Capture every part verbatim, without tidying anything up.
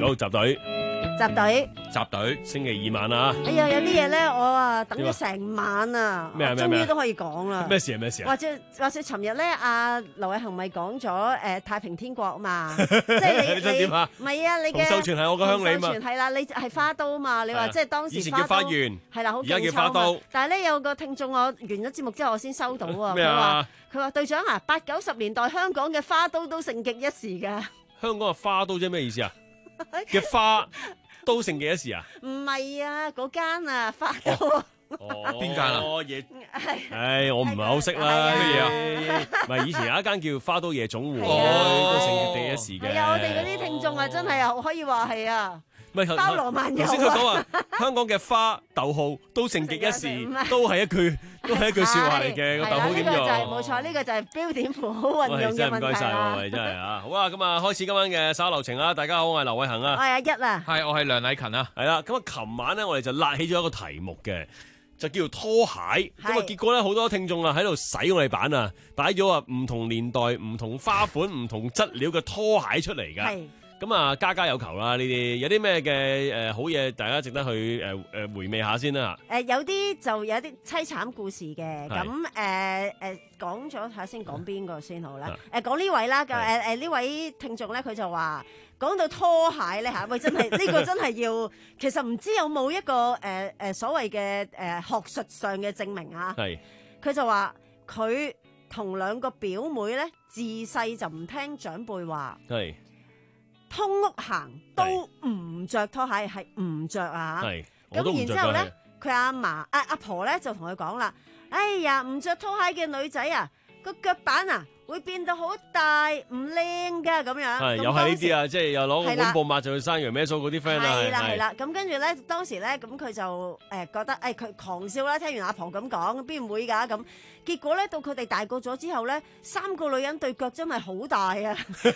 好集隊。 集隊， 集隊， 星期二晚啊！ 哎呀，有啲嘢咧，我啊等咗成晚啊， 咩啊咩咩終於都可以講啦。 咩事啊咩事啊？ 或者或者，尋日咧，阿劉偉恒咪講咗誒太平天國嘛，即係你你想點啊？ 唔係啊，你嘅洪秀全係我個鄉里嘛， 係啦，你係花都嘛？你話即係當時以前叫花園， 係啦，好而家叫勁抽嘛花都。 但係咧有個聽眾，我完咗節目之後，我先收到啊， 咩佢話啊？ 佢話隊長啊，八九十年代香港嘅花都都盛極一時㗎。 香港嘅花都即係咩意思啊？嘅花都盛極一時啊？ 唔係啊，嗰間啊花都。 哦， 邊間啊？ 夜係。 唉，我唔係好識啦。 係乜嘢啊？唔係以前有一間叫花都夜總會， 係啊都盛極一時嘅。 係啊，我哋嗰啲聽眾啊，真係啊，可以話係啊。 唔係包羅萬有啊！ 頭先佢講話香港嘅花逗號都盛極一時，都係一句都係一句説話嚟嘅。個逗號點用？ 呢個就係冇錯，呢個就係標點符號運用嘅問題啦。 唔該曬喎，喂，真係啊！好啊，咁啊，開始今晚嘅稍流程啦。大家好，我係劉偉恒啊。 我係阿一啊。 係，我係梁禮勤啊。 係啦，咁啊，琴晚咧，我哋就辣起咗一個題目嘅，就叫做拖鞋。咁啊，結果咧，好多聽眾啊喺度洗我哋版啊，擺咗啊唔同年代、唔同花款、唔同質料嘅拖鞋出嚟㗎。 係。 咁啊，家家有求啦！呢啲有啲咩嘅誒好嘢，大家值得去誒誒回味下先啦。 誒有啲就有啲凄慘故事嘅，咁誒誒講咗睇下先講邊個先好啦。誒講呢位啦，誒誒呢位聽眾咧，佢就話講到拖鞋咧嚇，喂真係呢個真係要，其實唔知有冇一個誒誒所謂嘅誒學術上嘅證明啊？ 係。 佢就話佢同兩個表妹咧，自細就唔聽長輩話。 係。 通屋行都唔着拖鞋，係唔着啊！ 係， 咁然之後咧，佢阿嫲阿阿婆咧就同佢講啦：哎呀，唔着拖鞋嘅女仔啊，個腳板啊會變到好大，唔靚噶咁樣。 係，又係呢啲啊，即係又攞個碗布抹就去山羊咩數嗰啲 friend 啊。 係啦係啦，咁跟住咧，當時咧，咁佢就誒覺得誒佢狂笑啦，聽完阿婆咁講，邊會㗎咁？結果咧，到佢哋大個咗之後咧，三個女人對腳真係好大啊！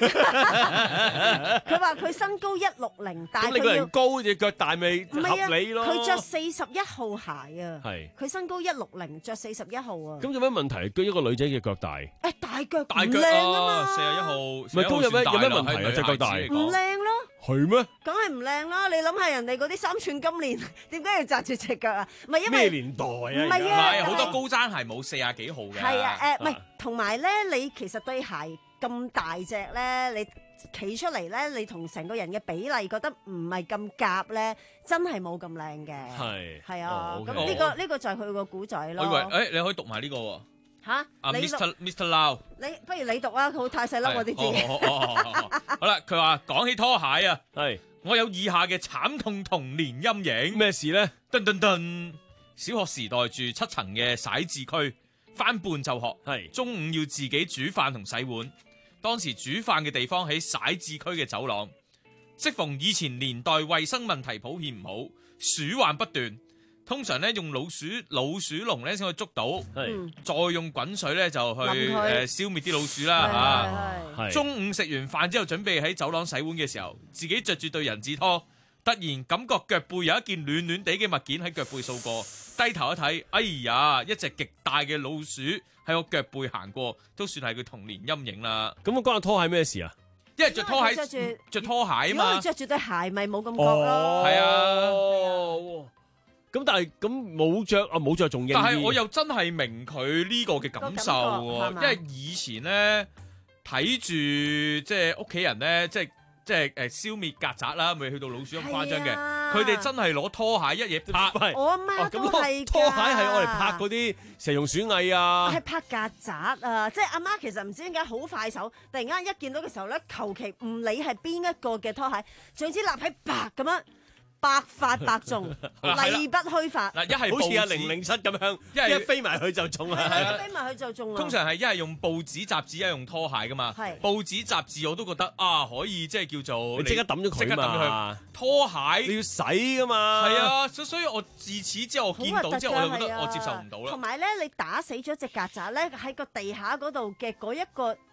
佢話佢身高一六零，但係你個佢要人高隻腳大咪合理咯。 佢着四十一號鞋啊！ 係佢身高一六零，着四十一號啊！ 咁有咩問題？對一個女仔嘅腳大？ 誒大腳大腳靚啊嘛！ 四十一號， 唔係咁有咩有咩問題啊？隻腳大唔靚咯。 係咩？ 梗係唔靚啦！你諗下人哋嗰啲三寸金蓮，點解要紮住隻腳啊？唔係因為咩年代啊？ 唔係啊， 唔係好多高踭鞋冇四廿幾號嘅。 係啊，誒唔係，同埋咧，你其實對鞋咁大隻咧，你企出嚟咧，你同成個人嘅比例覺得唔係咁夾咧，真係冇咁靚嘅。 係係啊， 哦咁 ，OK 呢個呢個就係佢個古仔咯。 我以為誒，你可以讀埋呢個喎。 嚇， 啊你讀 ，Mister Mister Lau， 你不如你讀啊，佢好太細粒我啲字。 哦哦哦哦哦好啦，佢話講起拖鞋啊， 係我有以下嘅慘痛童年陰影。 咩事咧？ 噔噔噔，小學時代住七層嘅徙置區，翻半就學， 係中午要自己煮飯同洗碗。當時煮飯嘅地方喺徙置區嘅走廊，適逢以前年代衛生問題普遍唔好，鼠患不斷。通常咧用老鼠老鼠籠咧先可以捉到， 係再用滾水咧就去淋佢誒消滅啲老鼠啦嚇。 係係中午食完飯之後，準備喺走廊洗碗嘅時候，自己着住對人字拖，突然感覺腳背有一件暖暖地嘅物件喺腳背掃過，低頭一睇，哎呀，一隻極大嘅老鼠喺我腳背行過，都算係佢童年陰影啦。 咁關個拖鞋咩事啊？ 因為着拖鞋因為佢着住着拖鞋啊如果嘛佢，着住對鞋，咪冇咁覺咯。 係啊哦，咁但係咁冇着啊，冇着仲應啲。 但係我又真係明佢呢個嘅感受喎， 個感覺係嘛因為以前咧睇住即係屋企人咧，即係即係誒消滅曱甴啦，未去到老鼠咁誇張嘅， 係啊佢哋真係攞拖鞋一嘢拍。 係我阿媽都哦咁係㗎拖鞋係我嚟拍嗰啲蛇蟲鼠蟻啊係。拍曱甴啊！即係阿媽其實唔知點解好快手，突然間一見到嘅時候咧，求其唔理係邊一個嘅拖鞋，總之立喺白咁樣，百發百中，例不虛發。 嗱，一係好似阿報紙零零七咁樣， 一係一飛埋去就中係啦。 啊，飛埋去就中啦。 通常係一係用報紙雜誌，一係用拖鞋噶嘛。 係報紙雜誌我都覺得啊，可以即係叫做你即刻抌咗佢即刻抌咗嘛佢。拖鞋你要洗噶嘛？ 係啊，所所以我自此之後我見到之後，我就覺得我接受唔到啦。 同埋咧，你打死咗隻曱甴咧，喺個地下嗰度嘅嗰一個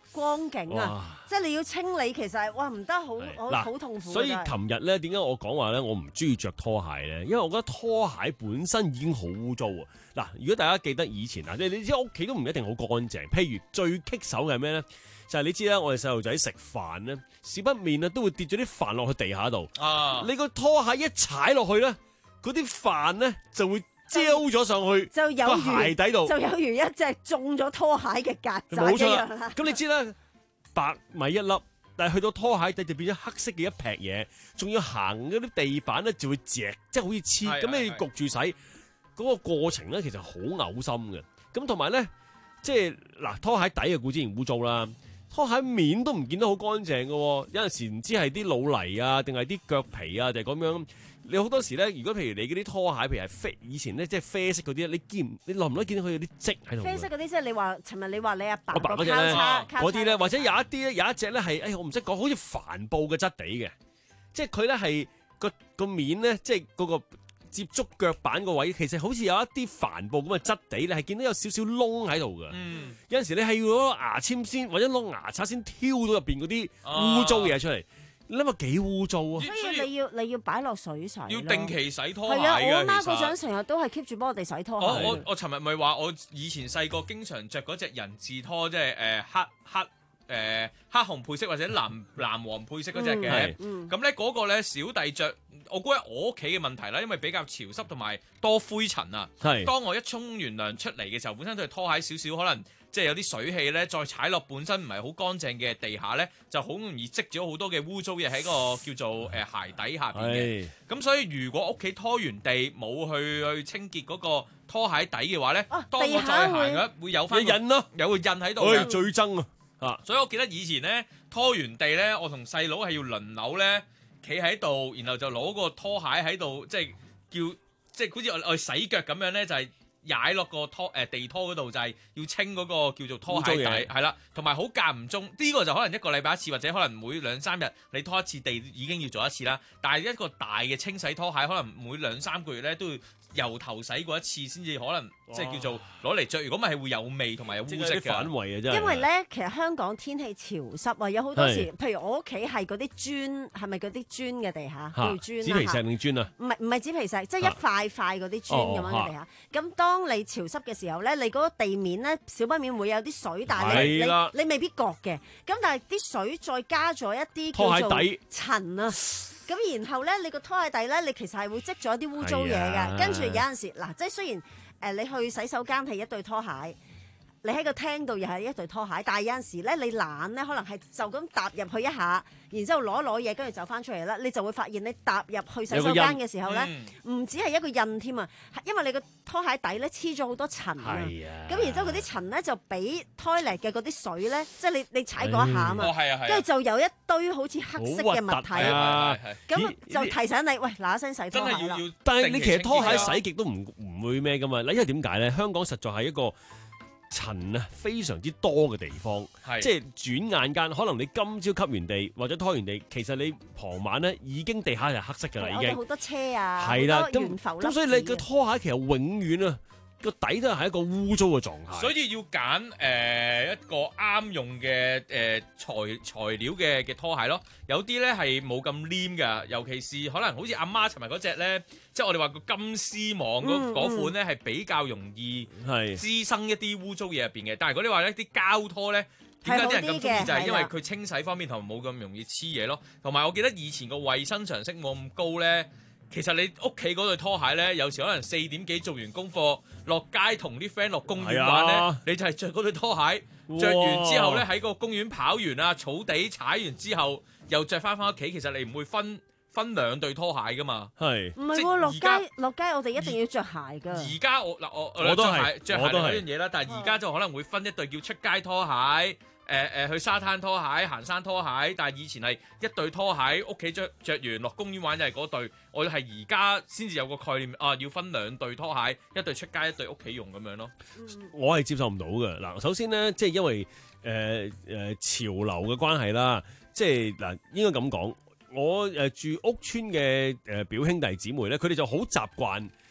光景啊！即係你要清理，其實係哇唔得，好好好痛苦。 所以琴日咧，點解我講話咧，我唔中意着拖鞋咧？因為我覺得拖鞋本身已經好污糟啊！嗱，如果大家記得以前啊，你你知屋企都唔一定好乾淨。譬如最棘手嘅係咩咧？就係、是、你知啦，我哋細路仔食飯咧，少不免啊都會跌咗啲飯落去地下度。啊！你個拖鞋一踩落去咧，嗰啲飯咧就會焦咗上去， 就有如鞋底度， 就有如一隻中咗拖鞋嘅曱甴冇錯一樣啦。 咁你知啦，白米一粒，但係去到拖鞋底就變咗黑色嘅一劈嘢，仲要行嗰啲地板咧就會隻，即係好似黐。咁你焗住洗嗰、嗰個過程咧，其實好嘔心嘅。咁同埋咧，即係嗱拖鞋底嘅固之然污糟啦，拖鞋面都唔見得好乾淨嘅。有陣時唔知係啲老泥啊，定係啲腳皮啊，定係咁樣。你好多時咧，如果譬如你嗰啲拖鞋，譬如係啡，以前咧即係啡色嗰啲，你見你耐唔耐見到佢有啲跡喺度？ 啡色嗰啲即係你話，尋日你話你阿爸嗰隻咧，嗰啲咧，或者有一啲咧，有一隻咧係，誒我唔識講，好似帆布嘅質地嘅，即係佢咧係個個面咧，即係嗰個接觸腳板個位，其實好似有一啲帆布咁嘅質地，你係見到有少少窿喺度嘅。嗯、有陣時你係要攞牙籤先，或者攞牙刷先挑到入邊嗰啲污糟嘢出嚟。你諗下幾污糟啊！ 所以你要你要擺落水洗， 要定期洗拖鞋嘅。 係啊，我媽嗰陣成日都係 keep 住幫我哋洗拖鞋。 我我我尋日咪話我以前細個經常着嗰隻人字拖，即係誒黑黑誒、呃、黑紅配色或者藍藍黃配色嗰隻嘅。咁咧嗰個咧小弟着，我估係我屋企嘅問題啦，因為比較潮濕同埋多灰塵啊。係。當我一沖完涼出嚟嘅時候，本身對拖鞋少少可能。即係有啲水氣咧，再踩落本身唔係好乾淨嘅地下咧，就好容易積咗好多嘅污糟嘢喺個叫做誒鞋底下邊嘅。咁所以如果屋企拖完地冇去去清潔嗰個拖鞋底嘅話咧，啊、當我再行嘅會有翻印咯，有個印喺度嘅。 最憎啊！啊！ 所以我記得以前咧拖完地咧，我同細佬係要輪流咧企喺度，然後就攞個拖鞋喺度，即係叫即係好似我我洗腳咁樣咧，就係、是。踩落個拖誒、呃、地拖嗰度就係要清嗰個叫做拖鞋底係啦，同埋好間唔中呢、呢個就可能一個禮拜一次或者可能每兩三日你拖一次地已經要做一次啦。但係一個大嘅清洗拖鞋可能每兩三個月咧都要由頭洗過一次先至可能即係叫做攞嚟着。如果咪係會有味同埋有污漬嘅反胃啊真係。 因為咧其實香港天氣潮濕啊，有好多時譬如我屋企係嗰啲磚係咪嗰啲磚嘅地下叫磚紙皮石定磚啊？唔係唔係紙皮石，即係一塊塊嗰啲磚咁樣嘅地下。咁當你潮濕嘅時候咧，你嗰個地面咧，少不免會有啲水，但係你你，你未必覺嘅。咁但係啲水再加咗一啲叫做塵啊，咁然後咧，你個拖鞋底咧，你其實係會積咗一啲污糟嘢嘅。跟住有陣時嗱，即係雖然誒、呃、你去洗手間係一對拖鞋。你喺個廳度又係一對拖鞋，但係有陣時咧，你懶咧，可能係就咁踏入去一下，然之後攞攞嘢，跟住走翻出嚟啦，你就會發現你踏入去洗手間嘅時候咧，唔止係一個印添啊，因為你個拖鞋底咧黐咗好多塵啊，咁然之後嗰啲塵咧就俾 toilet 嘅嗰啲水咧，即係你你踩嗰一下啊嘛，跟住就有一堆好似黑色嘅物體，咁就提醒你喂嗱一聲洗拖鞋啦。 但係你其實拖鞋洗極都唔唔會咩噶嘛，嗱因為點解咧？香港實在係一個塵啊，非常之多嘅地方，即係轉眼間，可能你今朝吸完地或者拖完地，其實你傍晚咧已經地下係黑色㗎啦，已經。 好多車啊， 係啦， 咁咁所以你個拖鞋其實永遠啊個底都係一個污糟嘅狀態。 所以要揀誒、呃、一個啱用嘅誒、呃、材材料嘅嘅拖鞋咯。有啲咧係冇咁黏㗎，尤其是可能好似阿媽尋日嗰隻咧，即係我哋話個金絲網嗰嗰款咧係比較容易滋生一啲污糟嘢入邊嘅。但係如果你話咧啲膠拖咧，點解啲人咁中意就係因為佢清洗方面同冇咁容易黐嘢咯。同埋我記得以前個衞生常識冇咁高咧。其實你屋企嗰對拖鞋咧，有時可能四點幾做完功課，落街同啲 friend 落公園玩咧，啊、你就係着嗰對拖鞋，着完之後咧喺個公園跑完啊，草地踩完之後，又着翻翻屋企。其實你唔會分分兩對拖鞋噶嘛。係， 唔係喎，落街落街我哋一定要着鞋噶。 而家我嗱我我都係着鞋係嗰樣嘢啦，但係而家就可能會分一對叫出街拖鞋。誒誒、呃、去沙灘拖鞋、行山拖鞋，但係以前係一對拖鞋，屋企着著完落公園玩就係嗰對。我係而家先至有個概念啊，要分兩對拖鞋，一對出街，一對屋企用咁樣咯。 我係接受唔到嘅。嗱，首先咧，即係因為誒誒、呃呃、潮流嘅關係啦，即係嗱應該咁講，我誒住屋村嘅誒表兄弟姊妹咧，佢哋就好習慣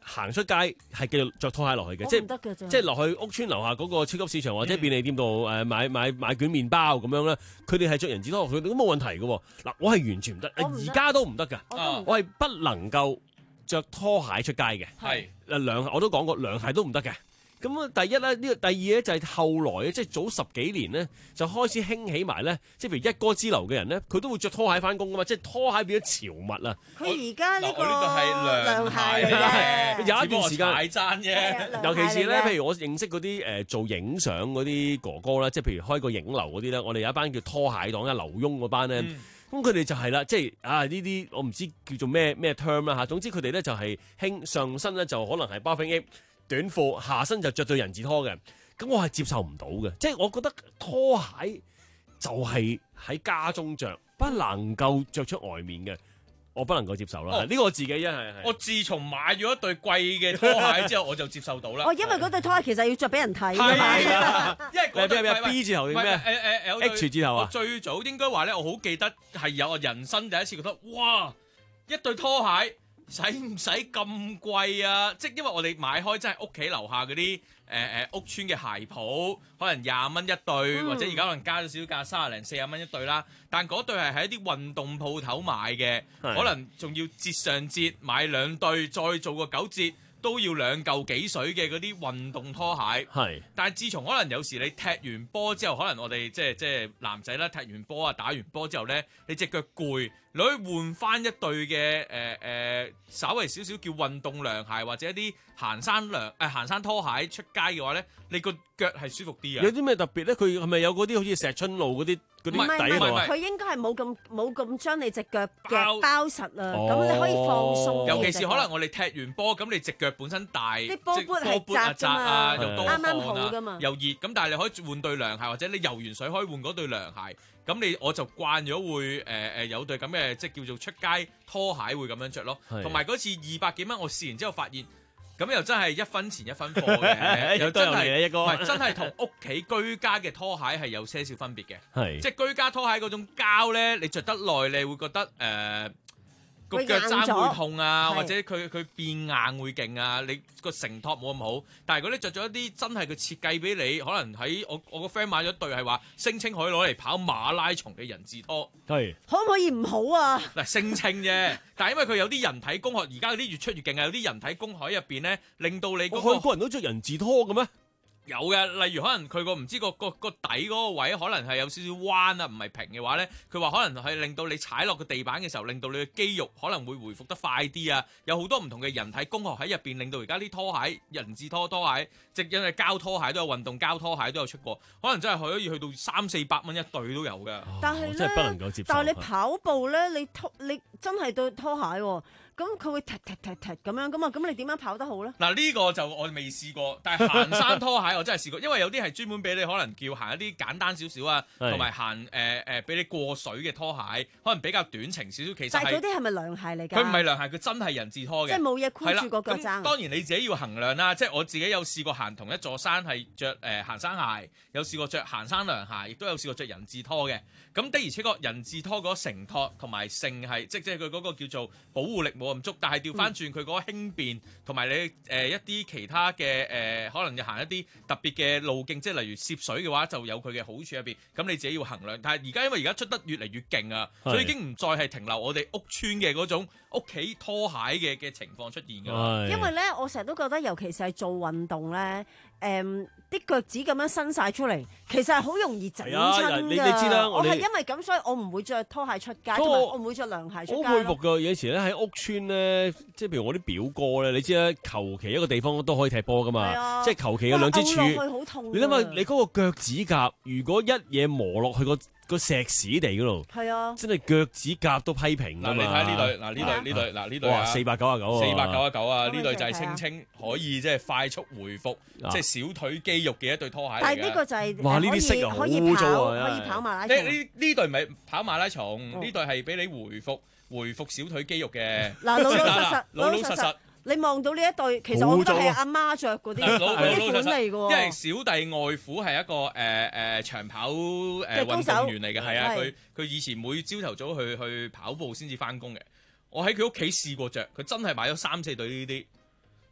行出街係繼續着拖鞋落去嘅，即係唔得嘅啫。 即係落去屋村樓下嗰個超級市場或者便利店度誒買買買卷麵包咁樣咧，佢哋係着人字拖，佢哋都冇問題嘅。嗱，我係完全唔得，而家都唔得㗎，我係不能夠着拖鞋出街嘅。 係嗱，涼鞋我都講過，涼鞋都唔得嘅。咁啊，第一咧，呢個第二咧就係後來咧，即係早十幾年咧，就開始興起埋咧，即係譬如一哥之流嘅人咧，佢都會着拖鞋翻工噶嘛，即係拖鞋變咗潮物啊！ 佢而家呢個我呢個係涼鞋嚟嘅， 有一段時間踩踭啫。 尤其是咧，譬如我認識嗰啲誒做影相嗰啲哥哥啦，即係譬如開個影樓嗰啲咧，我哋有一班叫拖鞋黨啊，劉墉嗰班咧，咁佢哋就係啦，即係啊呢啲我唔知叫做咩咩 term 啦嚇，總之佢哋咧就係興上身咧就可能係包飛 A。短褲下身就着對人字拖嘅，咁我係接受唔到嘅，即係我覺得拖鞋就係喺家中着，不能夠着出外面嘅，我不能夠接受啦。呢、哦、個我自己一係我自從買咗一對貴嘅拖鞋之後，我就接受到啦。 哦，因為嗰對拖鞋其實要着俾人睇㗎嘛。 係啊，因為嗰對咩 B 字頭定咩？誒誒 H 字頭啊！ 我最早應該話咧，我好記得係有我人生第一次覺得，哇！一對拖鞋。使唔使咁貴啊？即係因為我哋買開真係屋企樓下嗰啲誒誒屋村嘅鞋鋪，可能廿蚊一對，嗯、或者而家可能加咗少少價，三十零四十蚊一對啦。但嗰對係喺一啲運動鋪頭買嘅，可能仲要折上折買兩對，再做個九折。都要兩嚿幾水嘅嗰啲運動拖鞋，係。但係自從可能有時你踢完波之後，可能我哋即係即係男仔啦，踢完波啊，打完波之後咧，你隻腳攰，你可以換翻一對嘅誒誒，稍微少少叫運動涼鞋或者一啲行山涼誒、呃、行山拖鞋出街嘅話咧，你個腳係舒服啲啊。有啲咩特別咧？佢係咪有嗰啲好似石春路嗰啲嗰啲底度啊？ 佢應該係冇咁冇咁將你隻腳嘅包實啊，咁、哦、你可以放鬆。 尤其是可能我哋踢完波，咁你隻腳本身大， 啲波波係窄啊，又多汗啱啱好㗎嘛， 又熱，咁但係你可以換對涼鞋，或者你游完水可以換嗰對涼鞋。咁你我就慣咗會誒誒、呃、有對咁嘅即係叫做出街拖鞋會咁樣着咯。同埋嗰次二百幾蚊，我試完之後發現。咁又真係一分錢一分貨嘅，又真係唔係真係同屋企居家嘅拖鞋係有些少分別嘅，係即係居家拖鞋嗰種膠咧，你着得耐，你會覺得誒個腳踭會痛啊，或者佢佢變硬會勁啊，你個承托冇咁好。但係如果你着咗一啲真係佢設計俾你，可能喺我我個 friend 買咗對係話聲稱可以攞嚟跑馬拉松嘅人字拖，係可唔可以唔好啊？嗱， 聲稱啫，但係因為佢有啲人體工學，而家嗰啲越出越勁啊，有啲人體工學入邊咧，令到你嗰個韓國人都着人字拖嘅咩？ 有嘅，例如可能佢個唔知個個個底嗰個位可能係有少少彎啊，唔係平嘅話咧，佢話可能係令到你踩落個地板嘅時候，令到你嘅肌肉可能會回復得快啲啊。有好多唔同嘅人體工學喺入邊，令到而家啲拖鞋人字拖拖鞋，即因為膠拖鞋都有運動膠拖鞋都有出過，可能真係可以去到三四百蚊一對都有㗎。 但係咧，真係不能夠接受。但係你跑步咧，你拖你真係對拖鞋喎。咁佢會踢踢踢踢咁樣噶嘛？咁你點樣跑得好咧？ 嗱，呢個就我未試過，但係行山拖鞋我真係試過，因為有啲係專門俾你可能叫行一啲簡單少少啊，同埋行誒誒俾你過水嘅拖鞋，可能比較短程少少。其實但係嗰啲係咪涼鞋嚟㗎？ 佢唔係涼鞋，佢真係人字拖嘅。 即係冇嘢箍住個腳踭。 當然你自己要衡量啦，即係我自己有試過行同一座山係着誒行山鞋，有試過着行山涼鞋，亦都有試過着人字拖嘅。咁的而且確人字拖嗰個承托同埋性係即即係佢嗰個叫做保護力冇咁足，但係調翻轉佢嗰個輕便同埋你誒、呃、一啲其他嘅誒、呃、可能要行一啲特別嘅路徑，即係例如涉水嘅話就有佢嘅好處入邊，咁你自己要衡量。但係而家因為而家出得越嚟越勁啊，所以已經唔再係停留我哋屋村嘅嗰種屋企拖鞋嘅嘅情況出現㗎啦。 因為咧，我成日都覺得，尤其是係做運動咧。誒啲腳趾咁樣伸晒出嚟，其實係好容易整親㗎。 你你知啦， 我係因為咁，所以我唔會着拖鞋出街，同埋我唔會着涼鞋出街。 好佩服㗎！有時咧喺屋村咧，即係譬如我啲表哥咧，你知啦，求其一個地方都可以踢波㗎嘛。即係求其有兩支柱。 好痛。你諗下，你嗰個腳趾甲，如果一嘢磨落去個個石屎地嗰度，係啊，真係腳趾甲都批評㗎嘛。 嗱，你睇下呢對，嗱呢對，呢對，嗱呢對啊， 四百九啊九啊， 四百九啊九啊，呢對就係聲稱可以即係快速回復，即係小腿肌肉嘅一對拖鞋嚟嘅。 但係呢個就係哇，呢啲色可以跑，可以跑馬拉松。 呢呢呢對唔係跑馬拉松，呢對係俾你回復回復小腿肌肉嘅。 嗱，老老實實， 老老實實。 你望到呢一對，其實我覺得係阿媽着嗰啲嗰啲款嚟㗎喎。 因為小弟外父係一個誒誒、呃、長跑誒、呃、運動員嚟嘅，係啊，佢佢以前每朝頭早去去跑步先至翻工嘅。我喺佢屋企試過着，佢真係買咗三四對呢啲，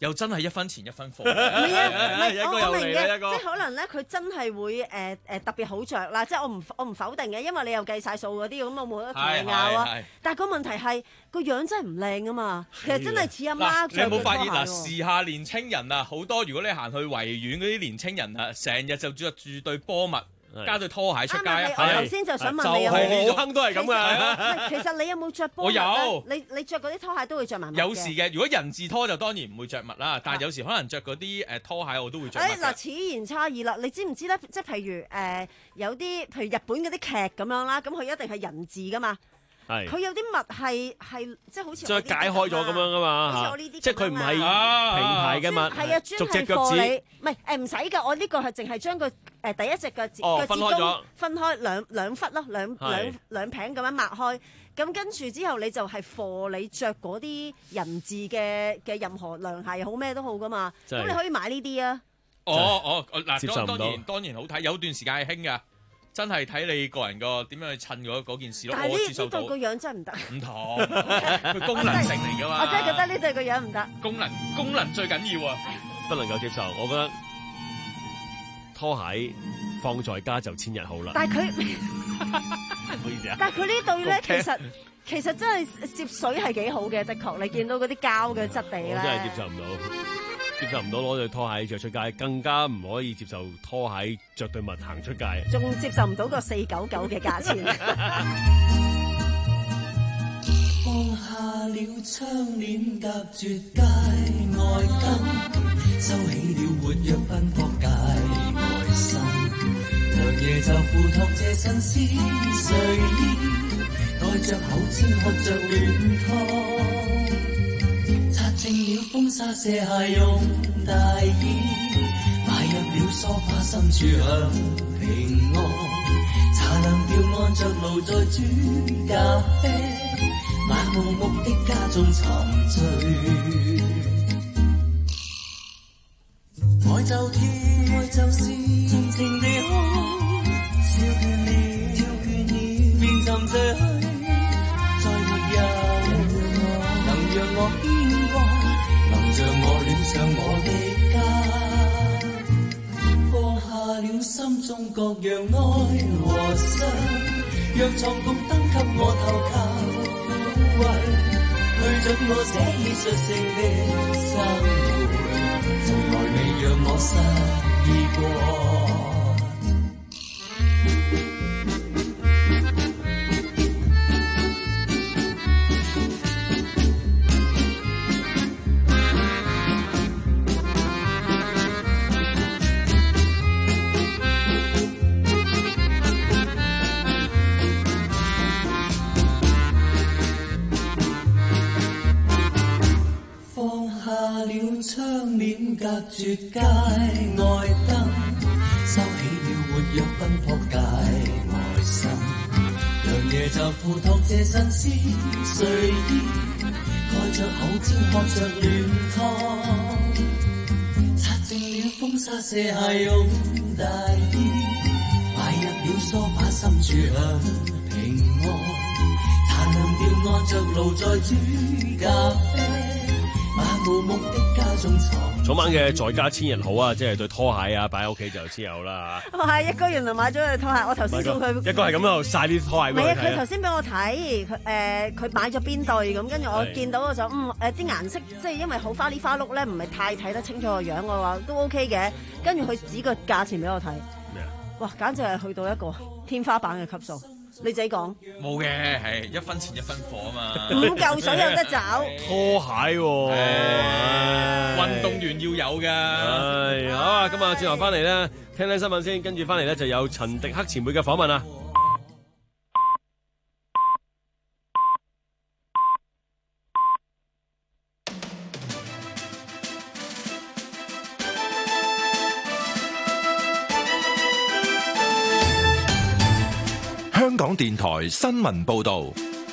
又真係一分錢一分貨。 唔係啊，唔係一個又我我明嘅， 嚟啦一個即係可能咧，佢真係會誒誒、呃、特別好着啦。即係我唔我唔否定嘅，因為你又計晒數嗰啲，咁我冇得同你拗啊。 係係但係個問題係個樣真係唔靚啊嘛。其實真係似阿嗱， 媽你有冇發現嗱？ 着嘅拖鞋喎時下年青人啊，好多如果你行去維園嗰啲年青人啊，成日就着住對波襪，加對拖鞋出街啊。 啱啊係我頭先就想問就你有冇係呢種好坑都係咁唔係嘅。 其實你有冇着波我襪咧有你你著嗰啲拖鞋都會着埋襪嘅有時嘅，如果人字拖就當然唔會着襪啦，但係有時可能着嗰啲誒拖鞋我都會着襪誒嗱， 嘅。 此言差異啦！你知唔知咧？即係譬如誒、呃有啲譬如日本嗰啲劇咁樣啦，咁佢一定係人字噶嘛。 係佢有啲襪係係即係好似將佢解開咗咁樣噶嘛嚇好似我呢啲咁樣啊即係佢唔係啊平排嘅襪， 係啊，專逐隻係腳趾貨你，唔係誒唔使㗎。我呢個係淨係將佢誒第一隻腳趾哦腳趾分開咗公分開兩兩忽咯，兩係兩兩餅咁樣擘開。咁跟住之後你就係貨你着嗰啲人字嘅嘅任何涼鞋又好咩都好㗎嘛。 真係咁你可以買呢啲啊。 哦哦，嗱， 接受唔到當當然當然好睇，有段時間係興㗎，真係睇你個人個點樣去襯嗰嗰件事咯。 但係我接受到呢呢對個樣真係唔得。 唔同，佢功能性嚟㗎嘛。 我真係覺得呢對個樣唔得。 功能功能最緊要啊！ 不能夠接受。我覺得拖鞋放在家就千日好啦。 但係佢， 唔好意思啊。 但係佢呢對咧，其 OK 實其實真係接水係幾好嘅，的確。你見到嗰啲膠嘅質地咧， 我真係接受唔到，接受唔到攞對拖鞋着出街，更加唔可以接受拖鞋着對襪行出街。 仲接受唔到個四九九嘅價錢。 放下了窗簾，隔絕街外燈，收起了活躍奔波界外心。良夜就附託這新鮮睡衣，蓋着口尖喝着暖湯，擦淨了風沙卸下用大衣，擺入了梳化深處享平安，茶涼掉按着爐在煮咖啡，漫無目的家中沉醉，愛就跳，愛就是盡情地哭，笑倦了，跳倦了，便沉醉去，再沒有能讓我牽掛，能讓我戀上我的家，放下了心中各樣愛和傷，讓床共燈給我投靠。去盡我寫意述性的生活，從來未讓我失意過。窗簾隔絕街外燈，收起了活躍奔波界外心。良夜就附託這新鮮睡衣，蓋着口尖喝着暖湯，擦淨了風沙卸下用大衣，擺入了梳化深處享平安，茶涼掉按着爐在煮咖啡。 草蜢嘅在家千日好啊，即係對拖鞋啊，擺喺屋企就千日好啦嚇。 哇！一哥原來買咗對拖鞋，我頭先送佢一個係咁喺度晒啲拖鞋唔係啊， 俾我睇啊。 佢頭先俾我睇，佢誒佢買咗邊對咁，跟住我見到我就嗯誒啲顏色，即係因為好花哩花碌咧，唔係太睇得清楚個樣，我話都 OK 嘅。跟住佢指個價錢俾我睇， 咩啊？ 哇！簡直係去到一個天花板嘅級數。你自己講， 冇嘅，係一分錢一分貨啊嘛。 五嚿水有得找。 拖鞋喎，唉運動員要有㗎。 唉，好啊，咁啊，轉頭翻嚟咧，聽聽新聞先，跟住翻嚟咧就有陳迪克前輩嘅訪問啊。 香港電台新聞報道，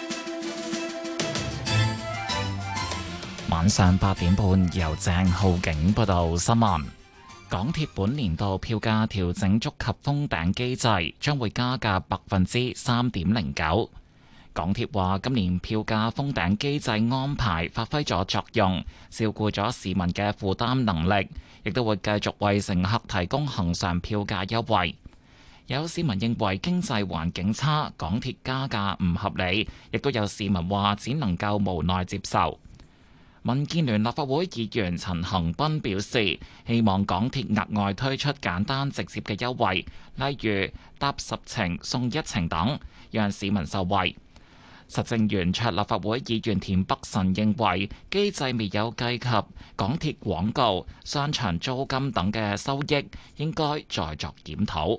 晚上八點半由鄭浩景報道新聞。港鐵本年度票價調整觸及封頂機制，將會加價百分之三點零九。 港鐵話今年票價封頂機制安排發揮咗作用，照顧咗市民嘅負擔能力，亦都會繼續為乘客提供恆常票價優惠。有市民認為經濟環境差，港鐵加價唔合理，亦都有市民話只能夠無奈接受。民建聯立法會議員陳恒鑌表示，希望港鐵額外推出簡單直接嘅優惠，例如搭十程送一程等，讓市民受惠。實政圓桌立法會議員田北辰認為機制未有計及港鐵廣告、商場租金等嘅收益，應該再作檢討。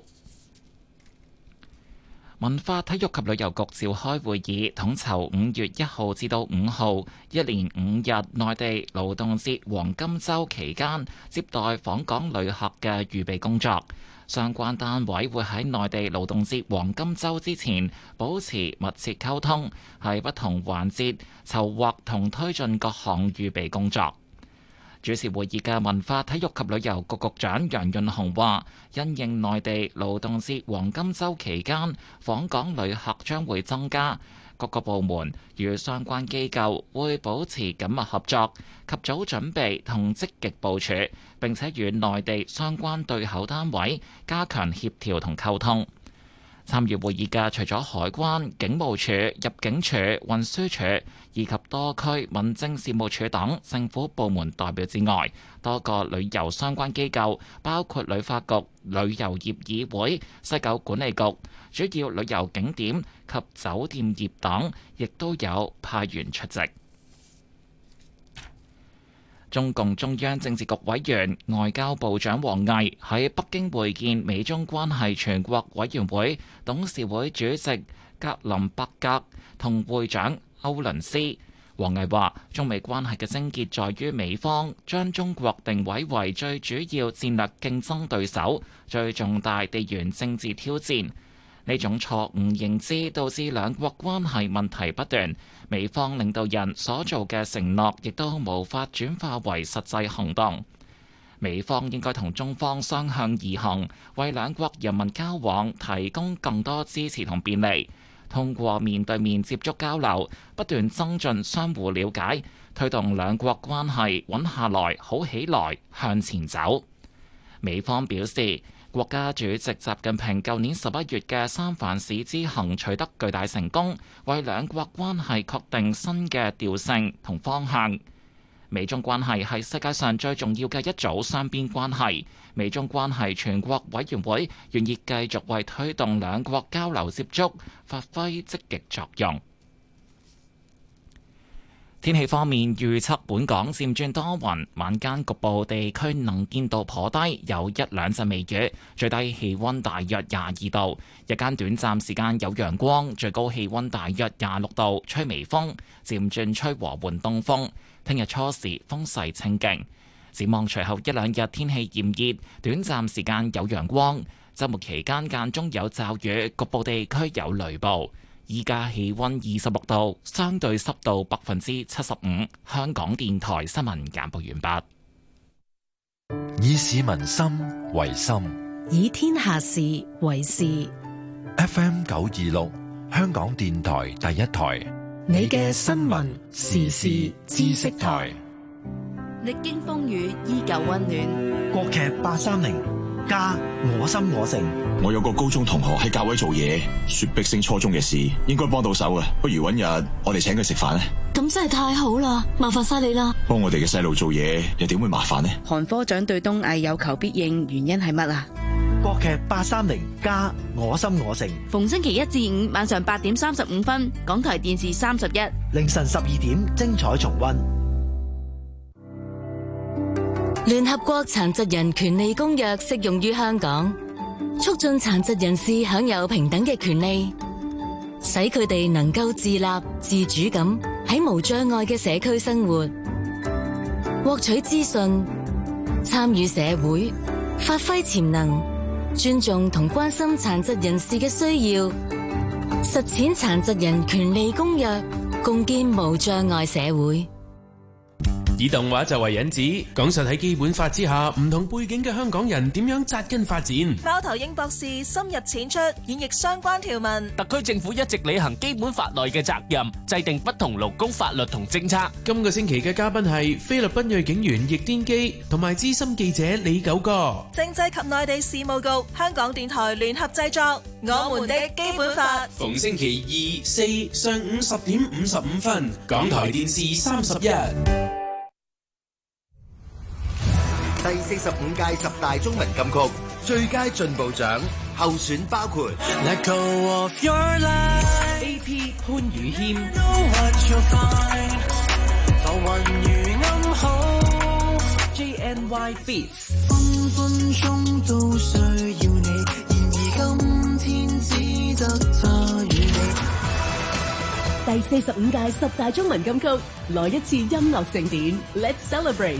文化體育及旅遊局召開會議，統籌五月一號至到五號一連五日內地勞動節黃金週期間接待訪港旅客嘅預備工作。相關單位會喺內地勞動節黃金週之前保持密切溝通，喺不同環節籌劃同推進各項預備工作。主持會議嘅文化體育及旅遊局局長楊潤雄話，因應內地勞動節黃金週期間訪港旅客將會增加，各個部門與相關機構會保持緊密合作，及早準備同積極部署，並且與內地相關對口單位加強協調同溝通。參與會議嘅除咗海關、警務處、入境處、運輸處以及多區民政事務處等政府部門代表之外，多個旅遊相關機構，包括旅發局、旅遊業議會、西九管理局、主要旅遊景點及酒店業等，亦都有派員出席。中共中央政治局委員、外交部長王毅喺北京會見美中關係全國委員會董事會主席格林伯格同會長歐倫斯。王毅話：中美關係嘅症結在於美方將中國定位為最主要戰略競爭對手、最重大地緣政治挑戰。呢種錯誤認知導致兩國關係問題不斷，美方領導人所做嘅承諾亦都無法轉化為實際行動。美方應該同中方相向而行，為兩國人民交往提供更多支持同便利，通過面對面接觸交流，不斷增進相互了解，推動兩國關係穩下來、好起來、向前走。美方表示，國家主席習近平舊年十一月嘅三藩市之行取得巨大成功，為兩國關係確定新嘅調性同方向。美中關係係世界上最重要嘅一組雙邊關係，美中關係全國委員會願意繼續為推動兩國交流接觸發揮積極作用。天氣方面，預測本港漸轉多雲，晚間局部地區能見度頗低，有一兩陣微雨，最低氣溫大約廿二度。日間短暫時間有陽光，最高氣溫大約廿六度，吹微風，漸轉吹和緩東風。聽日初時風勢清勁。展望隨後一兩日天氣炎熱，短暫時間有陽光，週末期間間中有驟雨，局部地區有雷暴。依家氣溫二十六度，相對濕度百分之七十五。香港電台新聞簡報完畢。 以市民心為心， 以天下事為事。 F M 九二六，香港電台第一台， 你嘅新聞時事知識台， 歷經風雨依舊溫暖。 國劇八三零加我心我城。 我有個高中同學喺教會做嘢，雪碧升初中嘅事應該幫到手嘅，不如搵日我哋請佢食飯咧。 咁真係太好啦，麻煩晒你啦。 幫我哋嘅細路做嘢又點會麻煩呢？ 韓科長對東藝有求必應，原因係乜啊？ 國劇八三零加我心我城， 逢星期一至五晚上八點三十五分，港台電視三十一， 凌晨十二點精彩重溫。 聯合國殘疾人權利公約適用於香港，促進殘疾人士享有平等嘅權利，使佢哋能夠自立自主咁喺無障礙嘅社區生活，獲取資訊，參與社會，發揮潛能，尊重同關心殘疾人士嘅需要，實踐殘疾人權利公約，共建無障礙社會。 以動畫就為引子，講述喺基本法之下，唔同背景嘅香港人點樣紮根發展。 貓頭鷹博士深入淺出演繹相關條文。 特區政府一直履行基本法內嘅責任，制定不同勞工法律同政策。 今個星期嘅嘉賓係菲律賓裔警員易端基同埋資深記者李九哥。 政制及內地事務局、香港電台聯合製作《我們的基本法》。 逢星期二、四上午十點五十五分，港台電視三十一。 第四十五屆十大中文金曲最佳進步獎候選包括 Let Go of Your Life A P 潘宇謙 Know What You'll Find 浮雲如暗號 J N Y Beats 分分鐘都需要你，然而今天只得他與你。 第四十五屆十大中文金曲來一次音樂盛典 Let's Celebrate。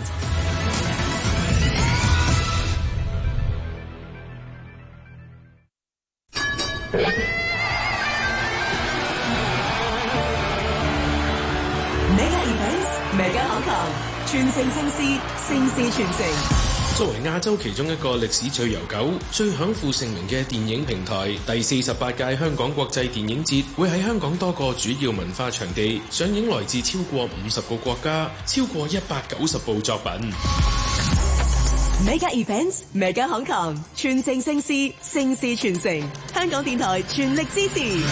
Mega Events，Mega Hong Kong，全城盛事，盛事全城。 作為亞洲其中一個歷史最悠久、最享負盛名嘅電影平台，第四十八屆香港國際電影節會喺香港多個主要文化場地上映來自超過五十個國家、超過一百九十部作品。 Mega Events，Mega Hong Kong，全城盛事，盛事全城。香港電台全力支持。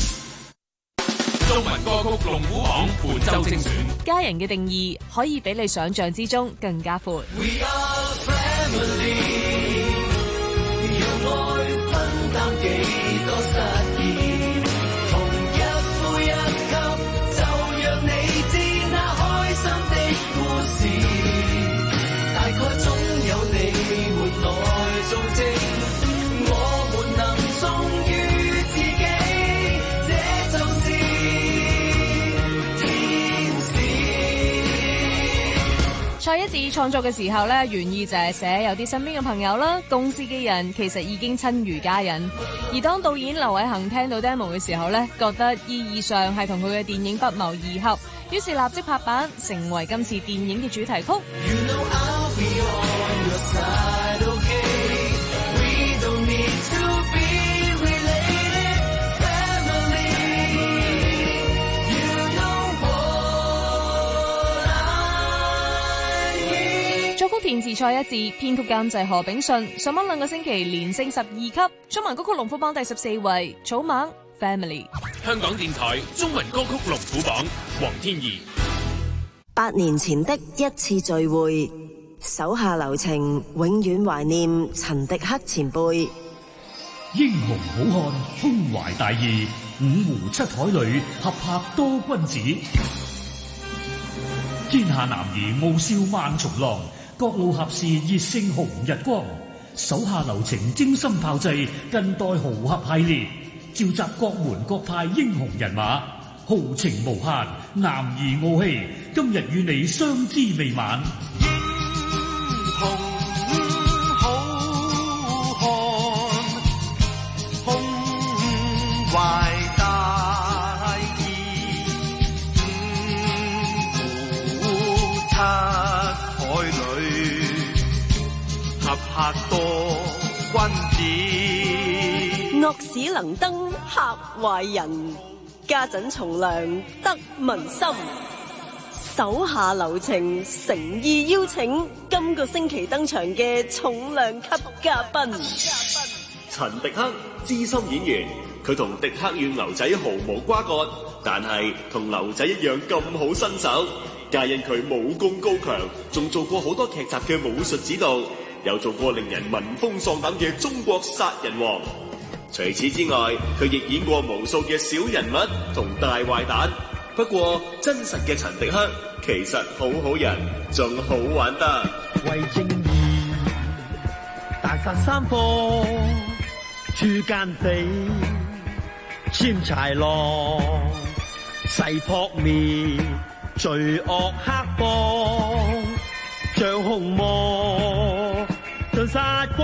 中文歌曲龍虎榜本周精選。 家人嘅定義可以比你想象之中更加闊。 We are family， 用愛分擔幾多失意，同一呼一吸，就讓你知那開心的故事，大概總有你們來做證，我們能忠於自己，這就是蔡一智創作嘅時候咧，原意就係寫有啲身邊嘅朋友啦、公司嘅人，其實已經親如家人。而當導演劉偉恒聽到 demo 嘅時候咧，覺得意義上係同佢嘅電影不謀而合，於是立即拍板，成為今次電影嘅主題曲。 You know I'll be on your side, okay? We don't need to be related, family. You know what I need. 作曲填詞蔡一智，編曲監製何炳順，上榜兩個星期連升十二級，中文歌曲龍虎榜第十四位，草蜢 Family。 香港電台中文歌曲龍虎榜，黃天怡。 八年前的一次聚會，手下留情，永遠懷念陳迪克前輩。 英雄好漢，胸懷大義，五湖七海裏合拍多君子。天下男兒傲笑萬重浪，各路俠士熱勝紅日光。手下留情，精心炮製近代豪俠系列，召集各門各派英雄人馬，豪情無限，男兒傲氣，今日與你相知未晚。 英雄好漢，胸懷大義，五湖七海裏合拍多君子。 惡使能登嚇壞人，家陣從良得民心。手下留情，誠意邀請今個星期登場嘅重量級嘉賓。 陳迪克，資深演員，佢同迪克與牛仔毫無瓜葛，但係同牛仔一樣咁好身手。皆因佢武功高強，仲做過好多劇集嘅武術指導，又做過令人聞風喪膽嘅中國殺人王。除此之外，佢亦演過無數嘅小人物同大壞蛋。不過真實嘅陳迪克其實好好人，仲好玩得。 為正義大殺三方，誅奸匪，殲豺狼，誓撲滅罪惡黑幫，像紅魔盡殺光，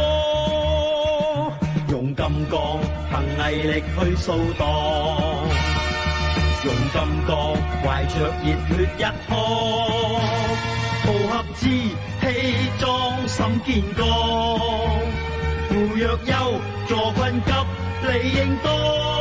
用金剛憑毅力去掃蕩，用金剛懷着熱血一腔， 邊個？扶若憂，助困急，理應多。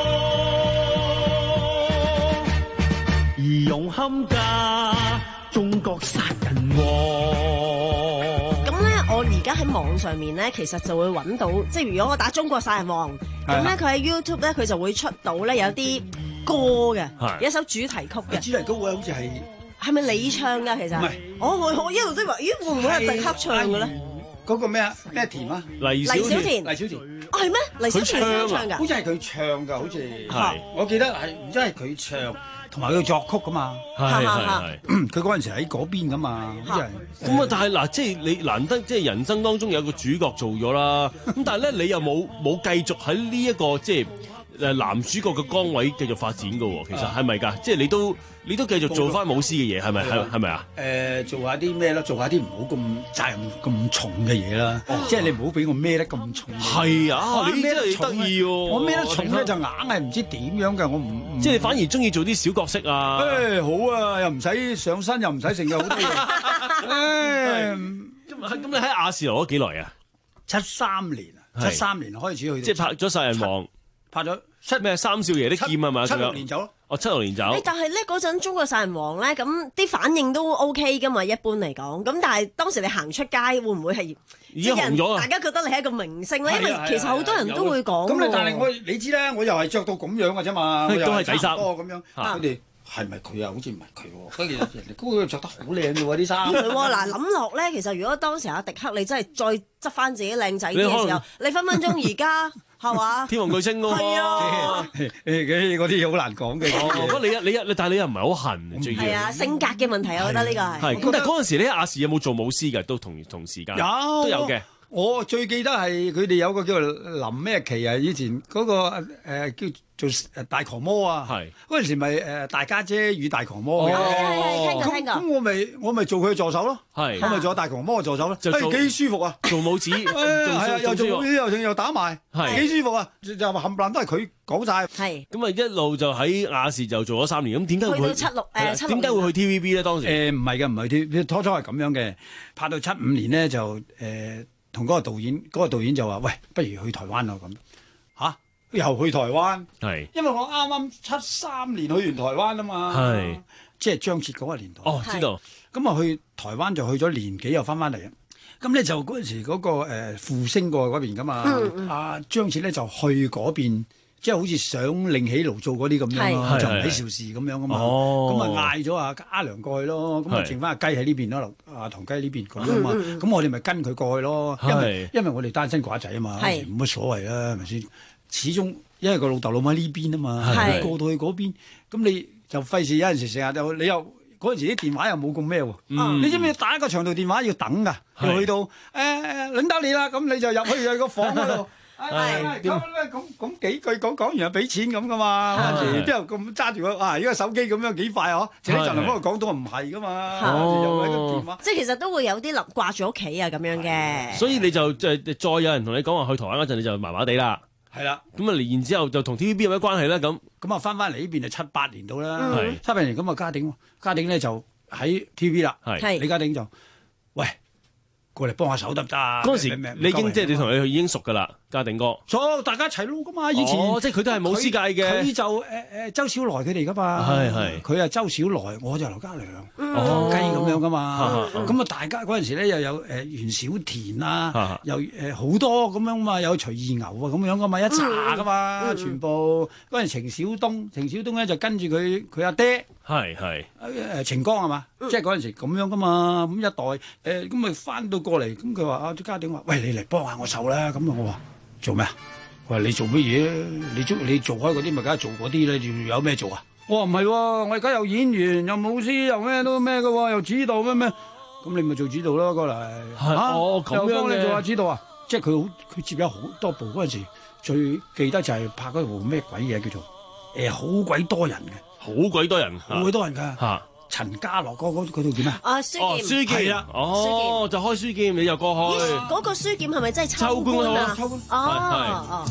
義勇冚家，中國殺人王。 我而家喺網上面咧，其實就會揾到，即係如果我打中國殺人王，咁咧佢喺 YouTube 咧，佢就會出到咧有啲歌嘅，有一首主題曲嘅。 主題曲會好似係係咪你唱㗎？其實唔係，我我我一路都話，咦會唔會係迪克唱嘅咧？ 嗰個咩啊？咩田啊？ 黎小田， 黎小田。 哦係咩？黎小田先唱㗎？ 好似係佢唱㗎，好似係。 我記得係唔知係佢唱。同埋佢作曲噶嘛， 係係係， 佢嗰陣時喺嗰邊噶嘛，好似係。 咁啊，但係嗱，即係你難得即係人生當中有個主角做咗啦，咁但係咧你又冇冇繼續喺呢一個即係誒男主角嘅崗位繼續發展噶喎，其實係咪㗎？即係你都你都繼續做翻舞獅嘅嘢，係咪係係咪啊？ 誒，做下啲咩咯？做下啲唔好咁責任咁重嘅嘢啦，即係你唔好俾我孭得咁重。 係啊，你真係得意喎！ 我孭得重咧就硬係唔知點樣嘅，我唔即係你反而中意做啲小角色啊！ 誒好啊，又唔使上身，又唔使成日好多嘢。誒咁咁你喺亞視留咗幾耐啊？ 七三年啊，七三年開始去， 即係拍咗殺人王， 拍咗七咩三少爺啲劍係嘛？ 七六年走咯。 哦，七六年走。 但係咧嗰陣中國殺人王咧，咁啲反應都 OK 噶嘛，一般嚟講。咁但係當時你行出街會唔會係已經紅咗啊？ 大家覺得你係一個明星咧，因為其實好多人都會講。 咁你但係我你知啦，我又係着到咁樣嘅啫嘛， 都係底衫咁樣。佢哋係咪佢啊？好似唔係佢喎。跟住人哋嗰個着得好靚嘅喎啲衫。 唔係喎，嗱諗落咧，其實如果當時阿迪克你真係再執翻自己靚仔啲嘅時候，你分分鐘而家。係嘛？ 天王巨星喎， 係啊， 誒嗰啲嘢好難講嘅。 不過你你你，但係你又唔係好恨，最要係啊，性格嘅問題，我覺得呢個係。 係咁，但係嗰陣時咧，亞視有冇做舞獅嘅？都同同時間有都有嘅。 我最記得係佢哋有個叫做林咩奇啊，以前嗰個誒叫做誒大狂魔啊， 係嗰陣時咪誒大家姐與大狂魔嘅， 聽過聽過。 咁我咪我咪做佢嘅助手咯， 係我咪做大狂魔嘅助手咯， 就做幾舒服啊， 做舞子， 係啊，又做舞子又又打埋， 係幾舒服啊，就冚唪唥都係佢講晒。 係咁啊，一路就喺亞視就做咗三年，咁點解會去到七六誒七六？ 點解會去 T V B 咧？當時誒唔係嘅，唔係 T V B，初初係咁樣嘅，拍到七五年咧就誒。同嗰個導演，嗰、嗰個導演就話：喂，不如去台灣啊咁嚇，又去台灣。 係， 因為我啱啱七三年去完台灣啊嘛。係，即係張徹嗰個年代。 哦，知道。 咁啊去台灣就去咗年幾，又翻翻嚟。咁咧就嗰陣時嗰、嗰個誒、呃、復星過嗰邊噶嘛。阿、嗯啊、張徹咧就去嗰邊。即係好似想另起爐灶嗰啲咁樣咯，就唔喺邵氏咁樣噶嘛。咁啊嗌咗阿阿良過去咯，咁啊剩翻阿雞喺呢邊咯，阿唐雞呢邊咁啊嘛。咁我哋咪跟佢過去咯，因為因為我哋單身寡仔啊嘛，冇乜所謂啦，係咪先？始終因為個老豆老媽呢邊啊嘛，過到去嗰邊，咁你就費事有陣時成日就你又嗰陣時啲電話又冇咁咩喎？你知唔知打一個長途電話要等㗎？要去到誒輪到你啦，咁你就入去去個房嗰度。係咁咁咁幾句講講完就俾錢咁噶嘛，邊有咁揸住個啊？依個手機咁樣幾快嗬？前一陣嚟幫佢講到唔係噶嘛，又喺個電話。 即係其實都會有啲諗掛住屋企啊咁樣嘅。 所以你就即係再有人同你講話去台灣嗰陣，你就麻麻地啦。 係啦， 咁啊，然之後就同 T V B 有咩關係咧？咁咁啊，翻翻嚟呢邊就七八年到啦。七八年咁啊，家鼎家鼎咧就喺 T V B 啦。係李家鼎就喂。過嚟幫下手得唔得？ 嗰陣時你已經即係你同佢已經熟噶啦，家鼎哥。 熟，大家一齊撈噶嘛。以前即係佢都係舞獅界嘅。 佢就誒誒周小來佢哋噶嘛。係係。佢係周小來，我就劉家良、唐雞咁樣噶嘛。咁啊，大家嗰陣時咧又有誒袁小田啊，又誒好多咁樣嘛，有徐二牛啊咁樣噶嘛，一紮噶嘛，全部嗰陣程小東，程小東咧就跟住佢佢阿爹。 係係誒晴光係嘛？即係嗰陣時咁樣噶嘛，咁一代誒咁咪翻到過嚟，咁佢話阿家鼎話：喂，你嚟幫下我手啦！咁啊，我話做咩啊？佢話你做乜嘢？你做你做開嗰啲咪梗係做嗰啲啦，仲有咩做啊？我話唔係喎，我而家又演員又舞獅又咩都咩嘅喎，又指導咩咩，咁你咪做指導咯過嚟。 係哦咁樣嘅。 又幫你做下指導啊！即係佢好，佢接咗好多部嗰陣時，最記得就係拍嗰部咩鬼嘢叫做誒好鬼多人嘅。 好鬼多人， 好鬼多人㗎。嚇，陳家樂嗰嗰嗰度點啊？ 啊，書劍， 哦，書劍啊，哦，就開書劍，你又過去。 嗰個書劍係咪真係秋官啊？秋官，哦哦。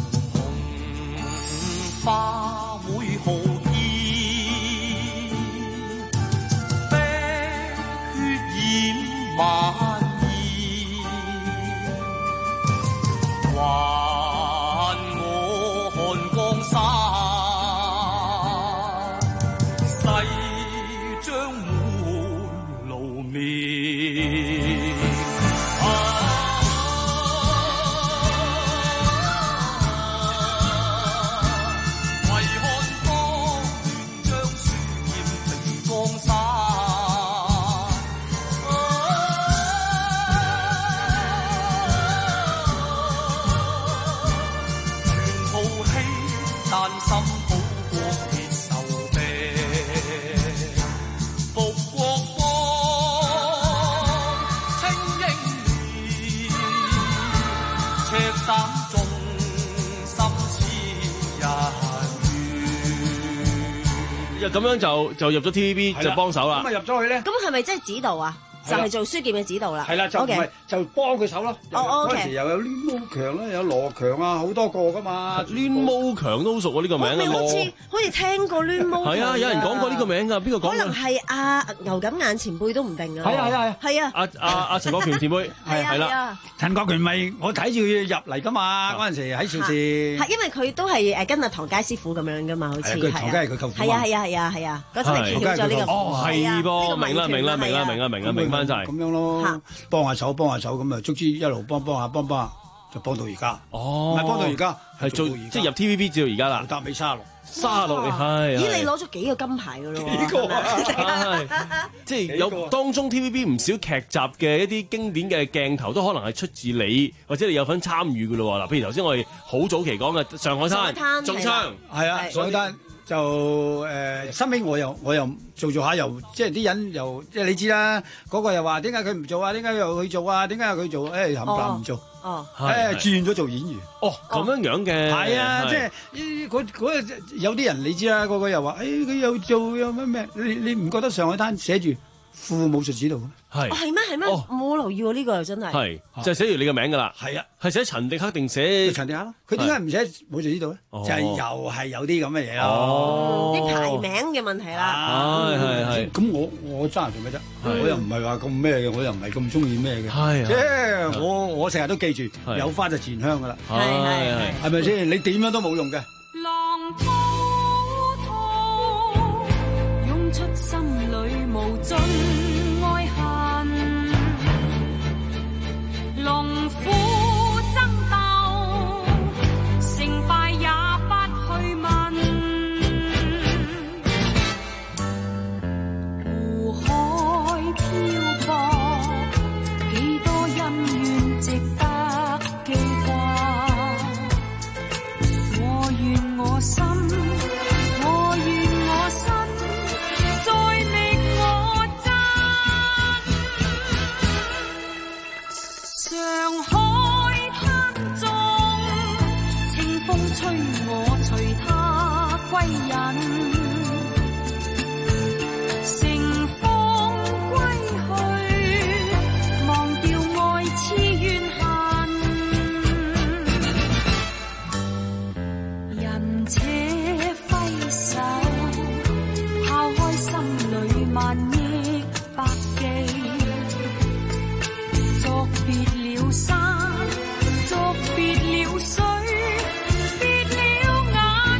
紅花會好意，冰血染萬衣。 咁樣就就入咗 T V B 就幫手啦。 咁啊入咗去咧， 咁係咪即係指導啊？就係做書劍嘅指導啦。 係啦，就唔係就幫佢手咯。 哦，OK。 嗰陣時又有攣毛強啦，有羅強啊，好多個噶嘛。 攣毛強都好熟喎，呢個名啊。 好似好似聽過攣毛強。 係啊，有人講過呢個名㗎，邊個講？ 可能係阿牛錦眼前輩都唔定啊。 係啊係啊係啊。 阿阿阿陳國權前輩係係啦。 陳國權咪我睇住佢入嚟㗎嘛，嗰陣時喺邵氏。 係因為佢都係誒跟阿唐佳師傅咁樣㗎嘛，好似係。 佢唐佳係佢舅父。 係啊係啊係啊係啊，嗰陣你揭曉咗呢個。 哦係噃，明啦明啦明啦明啦明啦明翻晒。 咁樣咯。幫下手，幫下手咁啊，卒之一路幫幫下，幫幫下就幫到而家。 哦， 唔係幫到而家， 係做即係入 T V B 至到而家啦。 搭尾卅六， 卅六係。 咦，你攞咗幾個金牌㗎咯？ 幾個啊？ 即係有當中 T V B 唔少劇集嘅一啲經典嘅鏡頭，都可能係出自你，或者你有份參與㗎咯喎。嗱，譬如頭先我哋好早期講嘅上海灘、中槍， 係啊，上海灘。就誒，收尾我又我又做做下，又即係啲人又即係你知啦，嗰個又話點解佢唔做啊？點解又佢做啊？點解又佢做？誒冚唪唥唔做， 哦， 誒轉咗做演員。 哦，咁樣樣嘅。 係啊，即係嗰嗰有啲人你知啦，個個又話誒佢又做又咩咩？你你唔覺得上海灘寫住副武術指導咩？ 係。 係咩係咩？冇留意喎，呢個又真係。 係就寫住你嘅名㗎啦。 係啊， 係寫陳迪克定寫陳迪克咯？佢點解唔寫武術指導咧？就係又係有啲咁嘅嘢咯。 哦， 啲排名嘅問題啦。 係係係。 咁我我爭做咩啫？我又唔係話咁咩嘅，我又唔係咁中意咩嘅。 係。 即係我我成日都記住，有花就自然香㗎啦。 係係係。 係咪先？你點樣都冇用嘅。 浪滔滔，湧出心裏無盡愛恨。龍虎爭鬥，成敗也不去問。湖海漂泊，幾多恩怨值得記掛。我願我心，我願我身，再覓我真。上海灘中，清風吹我隨他歸隱，乘風歸去，忘掉愛痴怨恨。人且揮手，拋開心裏萬億百記。作別了山，作別了水，別了眼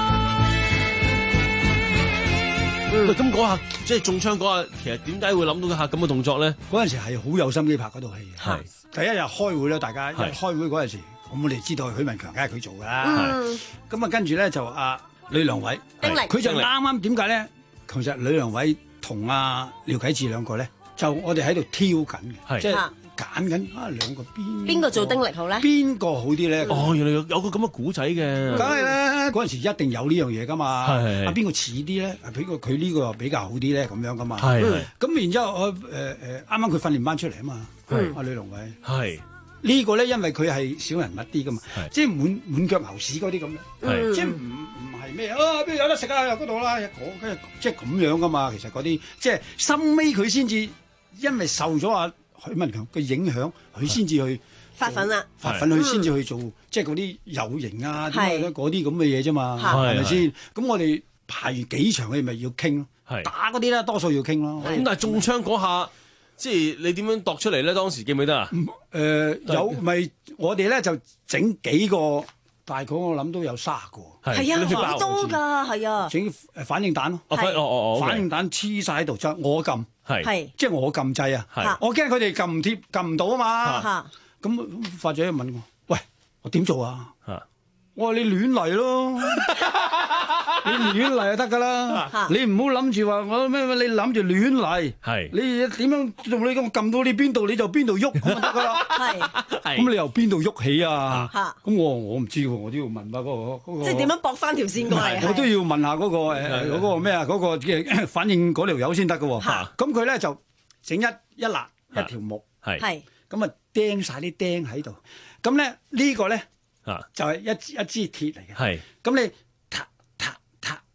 淚。 喂，咁嗰下即係中槍嗰下，其實點解會諗到一下咁嘅動作咧？ 嗰陣時係好有心機拍嗰套戲嘅。 係第一日開會啦，大家一開會嗰陣時，咁我哋知道許文強梗係佢做㗎啦。咁啊，跟住咧就阿呂良偉，佢就啱啱點解咧？其實呂良偉同阿廖啟智兩個咧，就我哋喺度挑緊嘅，即係揀緊啊兩個邊邊個做丁力好咧？ 邊個好啲咧？ 哦，原來有有個咁嘅古仔嘅。 梗係啦，嗰陣時一定有呢樣嘢㗎嘛。 係啊，邊個似啲咧？啊，邊個佢呢個比較好啲咧？咁樣㗎嘛。 係係。 咁然之後我誒誒啱啱佢訓練班出嚟啊嘛。 係阿呂良偉。 係。 呢個咧，因為佢係小人物啲㗎嘛，即係滿滿腳牛屎嗰啲咁樣，即係唔唔係咩啊？邊有得食啊？又嗰度啦，嗰跟住即係咁樣㗎嘛。其實嗰啲即係深尾佢先至，因為受咗阿許文強嘅影響，佢先至去發奮啦， 發奮佢先至去做，即係嗰啲有型啊，點解咧嗰啲咁嘅嘢啫嘛，係咪先？咁我哋排完幾場戲咪要傾咯，打嗰啲咧多數要傾咯。 咁但係中槍嗰下。即係你點樣度出嚟咧？當時記唔記得啊？ 誒、呃、有咪我哋咧就整幾個，大概我諗都有卅個。 係啊，好多㗎，係啊。 整誒反應彈咯， 哦哦哦， 反應彈黐晒喺度，就我撳， 係即係我撳掣啊。我驚佢哋撳唔貼，撳唔到啊嘛。咁發姐問我：喂，我點做啊？我話你亂嚟咯，你亂嚟就得噶啦，你唔好諗住話我咩咩，你諗住亂嚟， 係你點樣做你咁撳到你邊度你就邊度喐咁就得噶啦，係，咁你由邊度喐起啊？咁我我唔知喎，我都要問下嗰個嗰個， 即係點樣駁翻條線過嚟？ 我都要問下嗰個誒嗰個咩啊嗰個嘅反應嗰條友先得噶喎，咁佢咧就整一一欄一條木， 係， 咁啊釘晒啲釘喺度，咁咧呢個咧。啊，就係一一支鐵嚟嘅，係咁你踏踏踏踏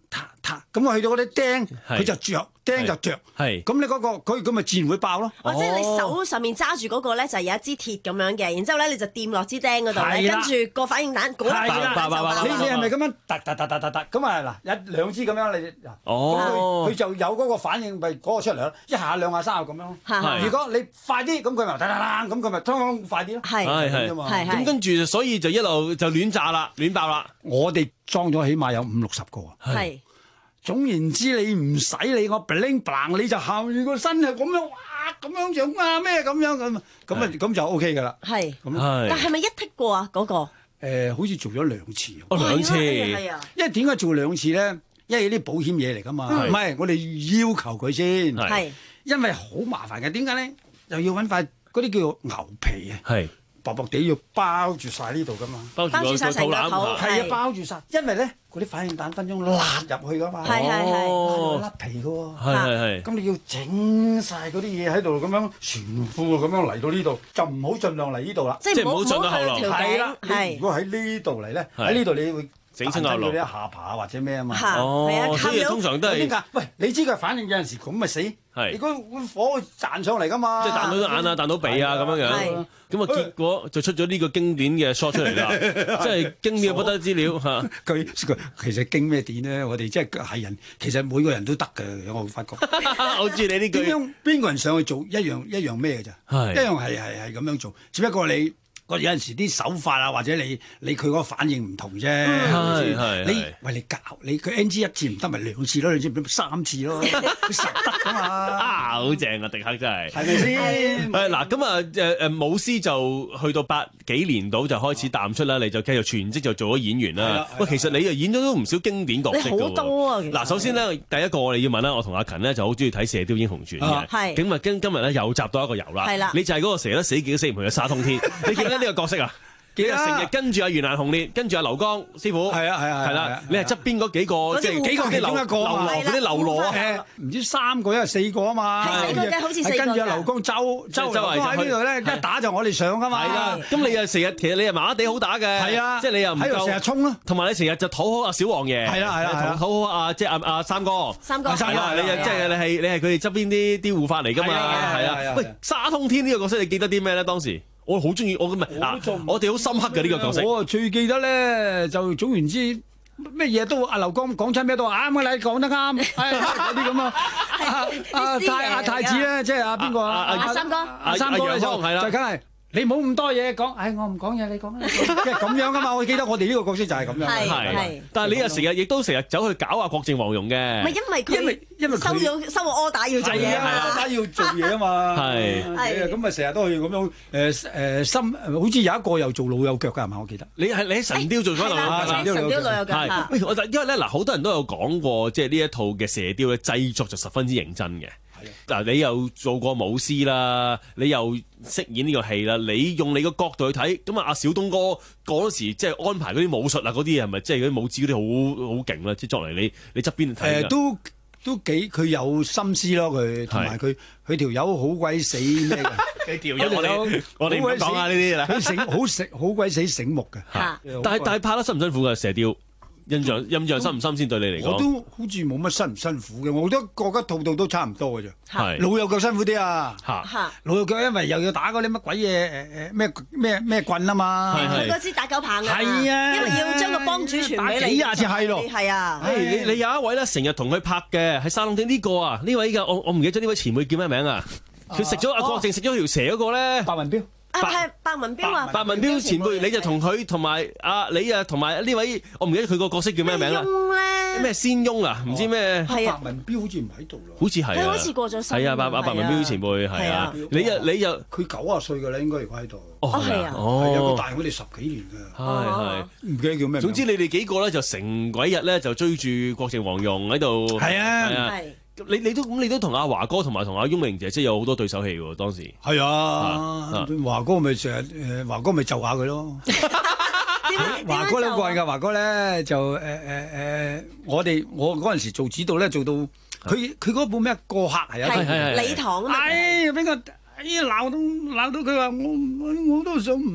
塔，咁我去到嗰啲釘，佢就着，釘就着。 係。 咁你嗰個佢咁咪自然會爆咯。 哦，即係你手上面揸住嗰個咧，就係有一支鐵咁樣嘅，然之後咧你就掂落支釘嗰度咧，跟住個反應彈嗰一下就爆。 你你係咪咁樣突突突突突突咁啊？嗱，一兩支咁樣你嗱， 哦， 佢就有嗰個反應，咪嗰個出嚟咯，一下兩下三下咁樣。如果你快啲，咁佢咪噔噔噔，咁佢咪通通快啲咯。 係係係。咁跟住所以就一路就亂炸啦，亂爆啦。 我哋裝咗起碼有五六十個。 係。 總言之，你唔使理我 bling bling， 你就後面個身係咁樣，哇咁樣樣啊咩咁樣咁，咁啊咁就 O K 噶啦。 係。 咁但係咪一剔過啊？嗰個？ 誒，好似做咗兩次。 哦，兩次。 係啊。因為點解做兩次咧？因為啲保險嘢嚟噶嘛，唔係我哋要求佢先。 係。 因為好麻煩嘅，點解咧？又要揾塊嗰啲叫做牛皮啊。 係。 薄薄地要包住晒呢度噶嘛， 包住晒成個肚腩， 係啊，包住晒，因為咧嗰啲反應彈分鐘揦入去噶嘛， 係係係， 甩皮噶喎， 係係係， 咁你要整晒嗰啲嘢喺度咁樣全副咁樣嚟到呢度，就唔好盡量嚟呢度啦， 即係唔好盡到後腦， 係啦，你如果喺呢度嚟咧，喺呢度你會整親後腦， 啲下巴或者咩啊嘛， 哦，所以通常都係， 喂，你知佢反應有陣時咁咪死，你嗰個火彈上嚟噶嘛， 即係彈到眼啊，彈到鼻啊咁樣樣。咁啊，結果就出咗呢個經典嘅 shot 出嚟啦，即係經典不得之了嚇。 佢佢其實經咩典咧？我哋即係係人，其實每個人都得嘅。我發覺， 我知你呢句。點樣邊個人上去做一樣一樣咩嘅咋？一樣係係係咁樣做，只不過你。有陣時啲手法啊，或者你你佢嗰個反應唔同啫。 係係你喂你教你佢 N G 一次唔得，咪兩次咯，你知唔知三次咯？佢實得噶嘛？ 啊，好正啊！迪克真係， 係咪先？ 係嗱，咁啊誒誒，舞獅就去到八幾年度就開始淡出啦，你就繼續全職就做咗演員啦。喂，其實你又演咗都唔少經典角色㗎喎。 好多啊！ 嗱，首先咧，第一個我哋要問啦，我同阿勤咧就好中意睇《射雕英雄傳》嘅。 係。 咁啊，今今日咧又集到一個遊啦。 係啦。 你就係嗰個成日都死幾都死唔去嘅沙通天。你記得呢個角色啊？記得成日跟住阿袁蘭紅烈，跟住阿劉江師傅。 係啊係啊係啦，你係側邊嗰幾個，即係幾個其中一個流羅嗰啲流羅啊， 唔知三個因為四個啊嘛。 係四個嘅，好似四個嘅。跟住阿劉江周周周圍喺呢度咧，一打就我哋上噶嘛。 係啦，咁你又成日其實你又麻麻地好打嘅。係啊， 即係你又唔夠成日衝咯。 同埋你成日就討好阿小王爺。 係啦係啦， 討好阿即係阿阿三哥。 三哥。 係啦，你又即係你係你係佢哋側邊啲啲護法嚟㗎嘛。係啊。喂，沙通天呢個角色你記得啲咩咧？當時？我好中意我咁咪嗱，我哋好深刻嘅呢個角色。 我最記得咧，就總言之咩嘢都阿劉江講親咩都話啱嘅，你講得啱，嗰啲咁啊。阿太阿太子咧，即係阿邊個啊？ 阿三哥， 阿三哥咧就就梗係。你冇咁多嘢講，唉，我唔講嘢，你講啦，即係咁樣噶嘛。我記得我哋呢個角色就係咁樣。 係係。但係你又成日亦都成日走去搞阿郭靖黃蓉嘅。 唔係因為佢， 因為因為收咗收個柯打要做嘢啊， 柯打要做嘢啊嘛。 係係。咁咪成日都去咁樣誒誒心，好似有一個又做老友腳㗎係嘛？我記得。 你係你喺神雕做咗老友腳。 神雕老友腳。 係。喂，我就因為咧嗱，好多人都有講過，即係呢一套嘅射雕嘅製作就十分之認真嘅。嗱，你又做過舞獅啦，你又飾演呢個戲啦，你用你個角度去睇，咁啊阿小東哥嗰時即係安排嗰啲武術啊嗰啲係咪即係嗰啲武指嗰啲好好勁啦？即係作為你你側邊睇。誒都都幾佢有心思咯，佢同埋佢佢條友好鬼死咩嘅？ 佢條友我哋我哋唔講下呢啲啦。 佢醒好醒好鬼死醒目嘅。 但係但係拍得辛唔辛苦㗎射雕？印象印象深唔深先對你嚟講？ 我都好似冇乜辛唔辛苦嘅，我都覺得套套都差唔多嘅啫。 係老友腳辛苦啲啊！ 嚇老友腳因為又要打嗰啲乜鬼嘢誒誒咩咩咩棍啊嘛！ 佢嗰支打狗棒啊！ 係啊， 因為要將個幫主傳俾你。 幾廿次係咯， 係啊！ 誒你你有一位咧成日同佢拍嘅喺沙龍廳呢個啊呢位嘅我我唔記得咗呢位前輩叫咩名啊？佢食咗阿郭靖食咗條蛇嗰個咧， 白雲標。 啊，係白文彪啊！ 白文彪前輩，你就同佢同埋啊，你啊同埋呢位，我唔記得佢個角色叫咩名啦？咩仙翁啊？唔知咩？ 係啊，白文彪好似唔喺度啦。 好似係啊， 佢好似過咗身。 係啊，白阿白文彪前輩係啊，你又你又佢九啊歲㗎啦，應該如果喺度。 哦係啊， 哦，佢大我哋十幾年㗎。 係係， 唔記得叫咩？ 總之你哋幾個咧就成鬼日咧就追住郭靖黃蓉喺度。 係啊， 係。你你都咁你都同阿華哥同埋同阿翁明姐即係有好多對手戲喎當時。 係啊，華哥咪成日誒華哥咪就下佢咯。華哥都慣㗎，華哥咧就誒誒誒，我哋我嗰陣時做指導咧做到佢佢嗰部咩過客係啊， 係禮堂啊嘛。 哎，俾個哎鬧到鬧到佢話我我都想唔。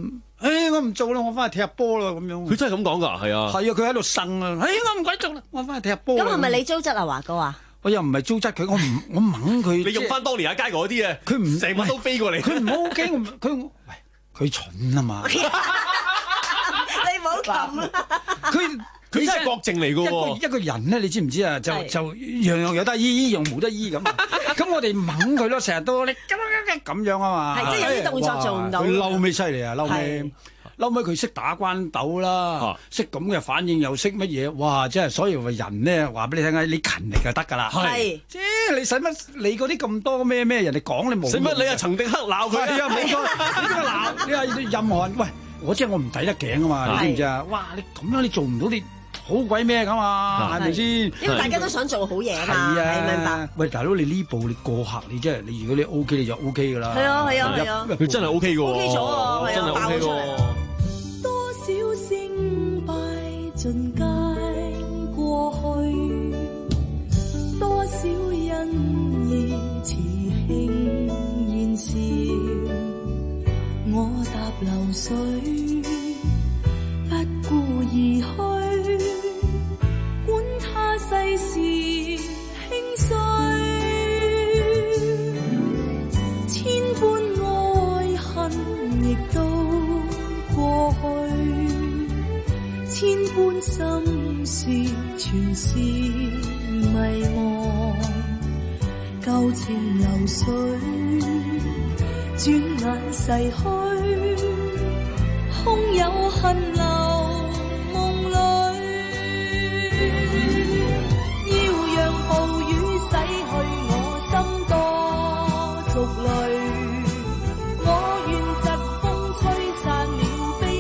誒我唔做啦，我翻去踢下波啦咁樣。 佢真係咁講㗎，係啊。 係啊，佢喺度呻啊，誒我唔鬼做啦，我翻去踢下波。 咁係咪你糟質啊，華哥啊？ 我又唔係糟質佢，我唔我掹佢。 你用翻當年阿佳嗰啲啊， 佢唔成晚都飛過嚟。 佢唔 OK，佢喂佢蠢啊嘛。 你唔好冚啦。 佢佢真係國政嚟㗎喎。 一個人咧，你知唔知啊？就就樣樣有得醫，醫樣冇得醫咁。咁我哋掹佢咯，成日都你咁樣啊嘛。 係即係有啲動作做唔到。 佢嬲尾犀利啊！嬲尾。嬲尾佢識打關鬥啦，識咁嘅反應又識乜嘢，哇！真係所以話人咧話俾你聽啊，你勤力就得㗎啦。 係， 即係你使乜你嗰啲咁多咩咩人哋講你冇？ 使乜你啊陳迪克鬧佢啊？冇錯，你邊個鬧？你話任何人喂，我即係我唔抵得頸啊嘛，你知唔知啊？哇！你咁樣你做唔到你好鬼咩㗎嘛？係咪先？ 因為大家都想做好嘢嘛，係明白？ 喂，大佬你呢步你過客你真係你如果你 O K 你就 O K 㗎啦。 係啊係啊係啊！ 佢真係 O K 㗎喎。 O K 咗啊， 真係 O K 喎。 小勝敗盡皆過去，多少恩義慈慶現時，我踏流水不顧而去，管他世事興衰，千般愛恨亦都過去。千般心事全是迷惘，舊情流水，轉眼逝去，空有恨留夢裏，要讓暴雨洗去我心多濁淚，我願疾風吹散了悲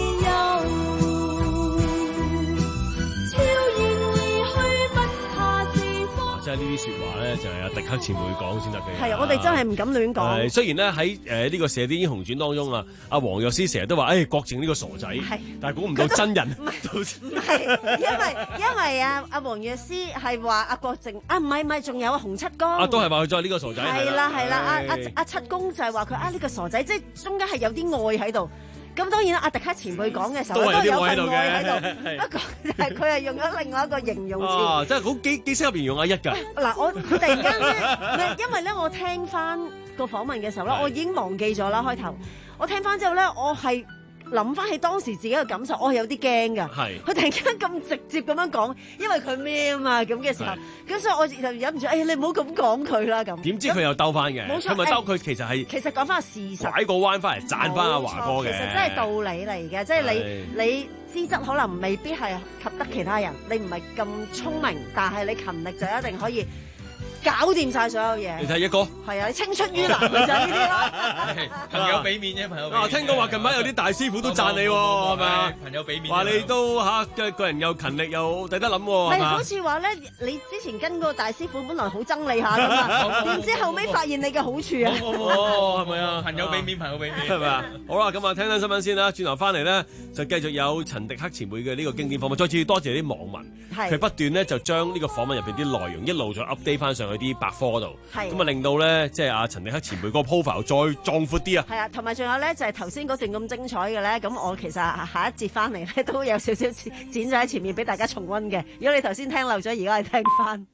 即係呢啲説話咧，就係阿迪克前輩講先得嘅。 係啊，我哋真係唔敢亂講。 係雖然咧喺誒呢個《射鵰英雄傳》當中啊，阿黃藥師成日都話誒郭靖呢個傻仔，但係估唔到真人。 唔係，因為因為啊阿黃藥師係話阿郭靖啊，唔係唔係，仲有阿洪七公。 啊，都係話佢再呢個傻仔。 係啦係啦，阿阿阿七公就係話佢啊呢個傻仔，即係中間係有啲愛喺度。咁當然啦，阿迪克前輩講嘅時候都有份愛喺度，不過係佢係用咗另外一個形容詞。 啊，真係好幾幾適合形容阿一㗎。 嗱，我突然間咧，唔係因為咧，我聽翻個訪問嘅時候咧，我已經忘記咗啦。開頭我聽翻之後咧，我係諗翻起當時自己嘅感受，我係有啲驚㗎。係佢突然間咁直接咁樣講，因為佢咩啊嘛咁嘅時候，咁所以我就忍唔住，誒你唔好咁講佢啦咁。 點知佢又兜翻嘅？ 冇錯， 佢咪兜佢其實係其實講翻事實， 拐個彎翻嚟讚翻阿華哥嘅。 其實真係道理嚟嘅，即係你你資質可能未必係及得其他人，你唔係咁聰明，但係你勤力就一定可以搞掂晒所有嘢。 你睇一個係啊，你青出於藍咪就係呢啲咯。 朋友俾面啫，朋友。 啊，聽講話近排有啲大師傅都讚你喎，係咪啊？ 朋友俾面。 話你都嚇嘅個人又勤力又抵得諗喎。 係好似話咧，你之前跟嗰個大師傅本來好憎你下㗎嘛，點知後尾發現你嘅好處啊？ 哦，係咪啊？ 朋友俾面，朋友俾面， 係咪啊？好啦，咁啊，聽聽新聞先啦。轉頭翻嚟咧，就繼續有陳迪克前輩嘅呢個經典訪問。再次多謝啲網民，佢不斷咧就將呢個訪問入邊啲內容一路再 update 翻上去啲百科度，咁啊令到咧即係阿陳迪克前輩嗰個 profile 再壯闊啲啊！ 係啊，同埋仲有咧就係頭先嗰段咁精彩嘅咧，咁我其實下一節翻嚟咧都有少少剪咗喺前面俾大家重溫嘅。如果你頭先聽漏咗，而家係聽翻。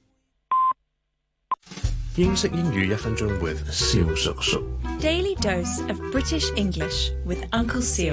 英式英語一分鐘 with 蕭叔叔。 Daily dose of British English with Uncle Seal。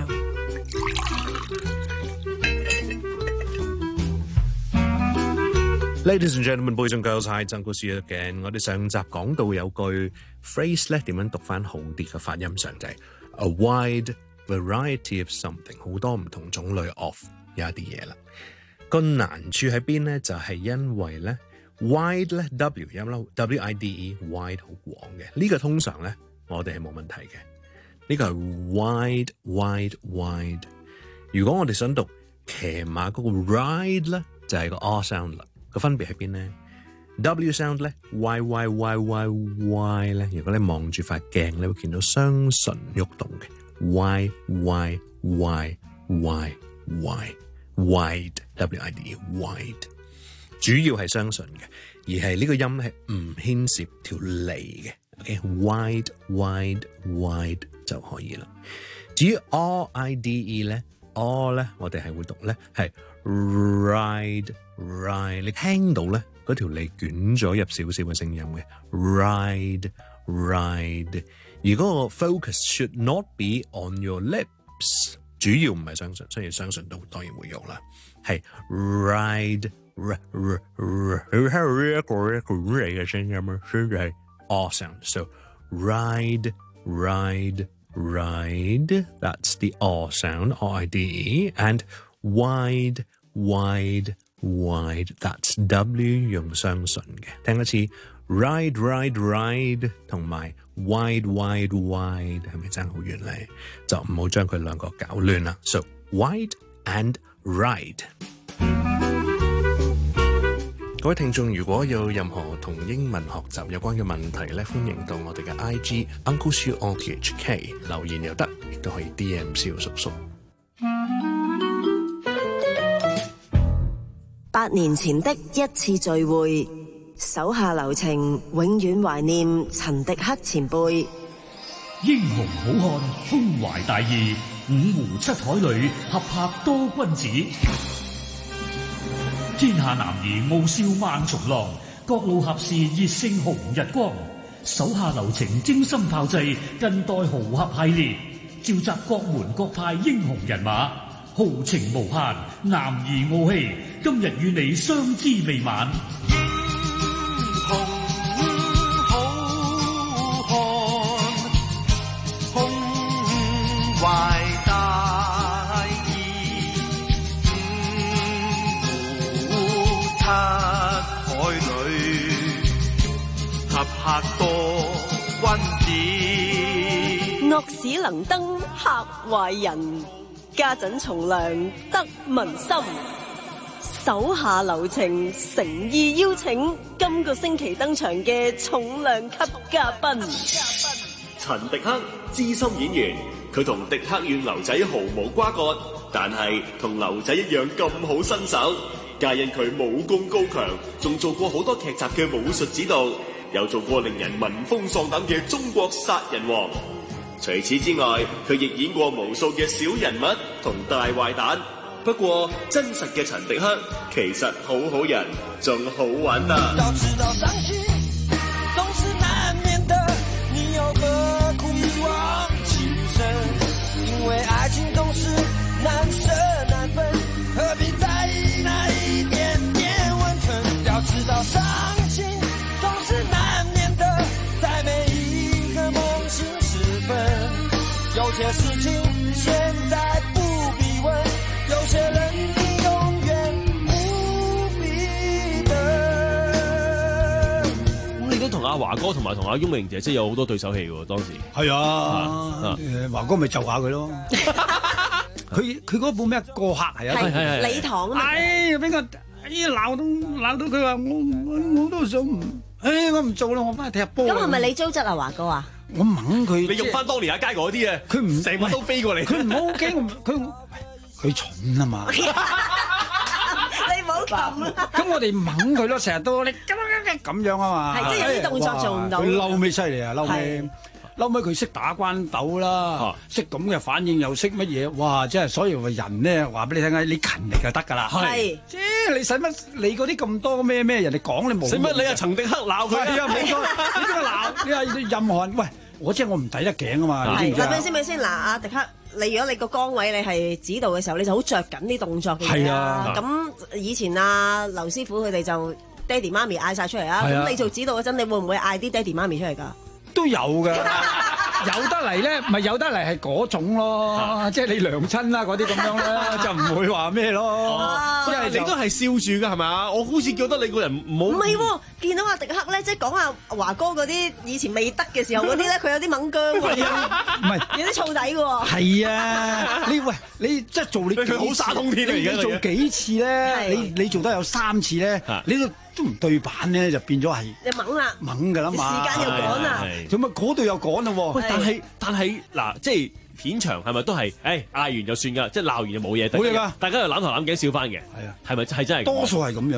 Ladies and gentlemen, boys and girls, hi, Uncle Seal again。我哋上集講到有句 phrase 咧，點樣讀翻好啲嘅發音上就係 a wide variety of something， 好多唔同種類 of 有一啲嘢啦。個難處喺邊咧？就係、是、因為咧 wide 咧 w 音啦 w i d e wide 好廣嘅，呢、這個通常咧我哋係冇問題嘅。呢、這個係 wide wide wide。如果我哋想讀騎馬嗰個 ride 咧，就係、是、個 r sound 啦。個分別喺邊咧 ？W sound 咧 ，y y y y y 咧。如果你望住塊鏡，你會見到雙唇喐動嘅 y y y y y wide w i d e wide， 主要係雙唇嘅，而係呢個音係唔牽涉條脷嘅。OK，wide wide wide 就可以啦。 至於 R I D E 咧 ，R 咧我哋係會讀咧係 ride ride， 你聽到咧嗰條脷捲咗入少少嘅聲音嘅 ride ride， 而嗰個 focus should not be on your lips， 主要唔係相信，雖然相信都當然會有啦，係 ride r r r， 佢係一個一個嚟嘅聲音啊，所以係 R sound，so ride ride ride， that's the R sound, R I D E, and wide wide wide, that's W 用雙唇嘅，聽一次 ride ride ride 同埋 wide wide wide 係咪爭好遠咧？就唔好將佢兩個搞亂啦。So wide and ride。各位聽眾，如果有任何同英文學習有關嘅問題咧，歡迎到我哋嘅 I G Uncle Siu R T H K 留言又得，亦都可以 D M 蕭叔叔。 八年前的一次聚會，手下留情，永遠懷念陳迪克前輩。 英雄好漢胸懷大義，五湖七海裏合拍多君子。天下男兒傲笑萬重浪，各路俠士熱勝紅日光。手下留情，精心炮製，近代豪俠系列，召集各門各派英雄人馬，豪情無限，男兒傲氣。今日與你相知未晚。 拍多君子，惡使能登嚇壞人，家陣從良得民心。手下留情，誠意邀請今個星期登場嘅重量級嘉賓陳迪克，資深演員，佢同迪克與牛仔毫無瓜葛，但係同牛仔一樣咁好身手，皆因佢武功高強，仲做過好多劇集嘅武術指導。有做過令人聞風喪膽嘅中國殺人王，除此之外，佢亦演過無數嘅小人物同大壞蛋。不過真實嘅陳迪克其實好好人，仲好玩啊！ 早知道傷心總是難免的，你又何苦一往情深？因為愛情總是難捨難分，何必在意那一點點溫存？要知道傷心總是難免的，在每一個夢醒時分，有些事情現在不必問，有些人你永遠不必等。 咁你都同阿華哥同埋同阿翁明姐即係有好多對手戲喎，當時。 係啊，誒華哥咪就下佢咯。佢佢嗰部咩過客係啊？ 係係禮堂啊嘛。 哎呀，俾我哎呀鬧到鬧到佢話我我我都想唔。誒，我唔做啦，我翻去踢下波。 咁係咪你糟質啊，華哥啊？ 我掹佢。 你用翻當年阿佳嗰啲啊， 佢唔成日都飛過嚟。 佢唔 OK，佢佢重啊嘛。 你唔好撳啦。 咁我哋掹佢咯，成日都你咁樣啊嘛。 係即係有啲動作做唔到。 佢嬲尾犀利啊，嬲尾。嬲尾佢識打關鬥啦，識咁嘅反應又識乜嘢，哇！真係所有嘅人咧，話俾你聽啊，你勤力就得㗎啦。 係， 即係你使乜理嗰啲咁多咩咩？人哋講你冇。使乜你阿陳迪克鬧佢？ 係啊，冇錯。你邊個鬧？你話任何人，喂，我即係我唔抵得頸啊嘛。 係，嗱，咪先咪先，嗱，阿迪克，你如果你個崗位你係指導嘅時候，你就好着緊啲動作嘅嘢啦。咁以前啊，劉師傅佢哋就爹哋媽咪嗌晒出嚟啊。咁你做指導嗰陣，你會唔會嗌啲爹哋媽咪出嚟㗎？ 都有㗎，有得嚟咧，咪有得嚟係嗰種咯，即係你娘親啦嗰啲咁樣啦，就唔會話咩咯。 因為你都係笑住㗎係咪？我好似覺得你個人唔好。 唔係喎，見到阿迪克咧，即係講阿華哥嗰啲以前未得嘅時候嗰啲咧，佢有啲猛姜喎， 唔係有啲燥底嘅喎。 係啊，你喂你即係做你佢好沙通天嚟嘅， 你做幾次咧？你你做得有三次咧，你都。都唔對版咧，就變咗係你猛啦， 猛㗎啦嘛， 時間又趕啦， 咁啊嗰度又趕啦喎。 喂，但係但係嗱，即係片場係咪都係誒嗌完就算㗎，即係鬧完就冇嘢得。 冇嘢㗎， 大家又攬頭攬頸笑翻嘅。係啊， 係咪係真係？ 多數係咁樣嘅。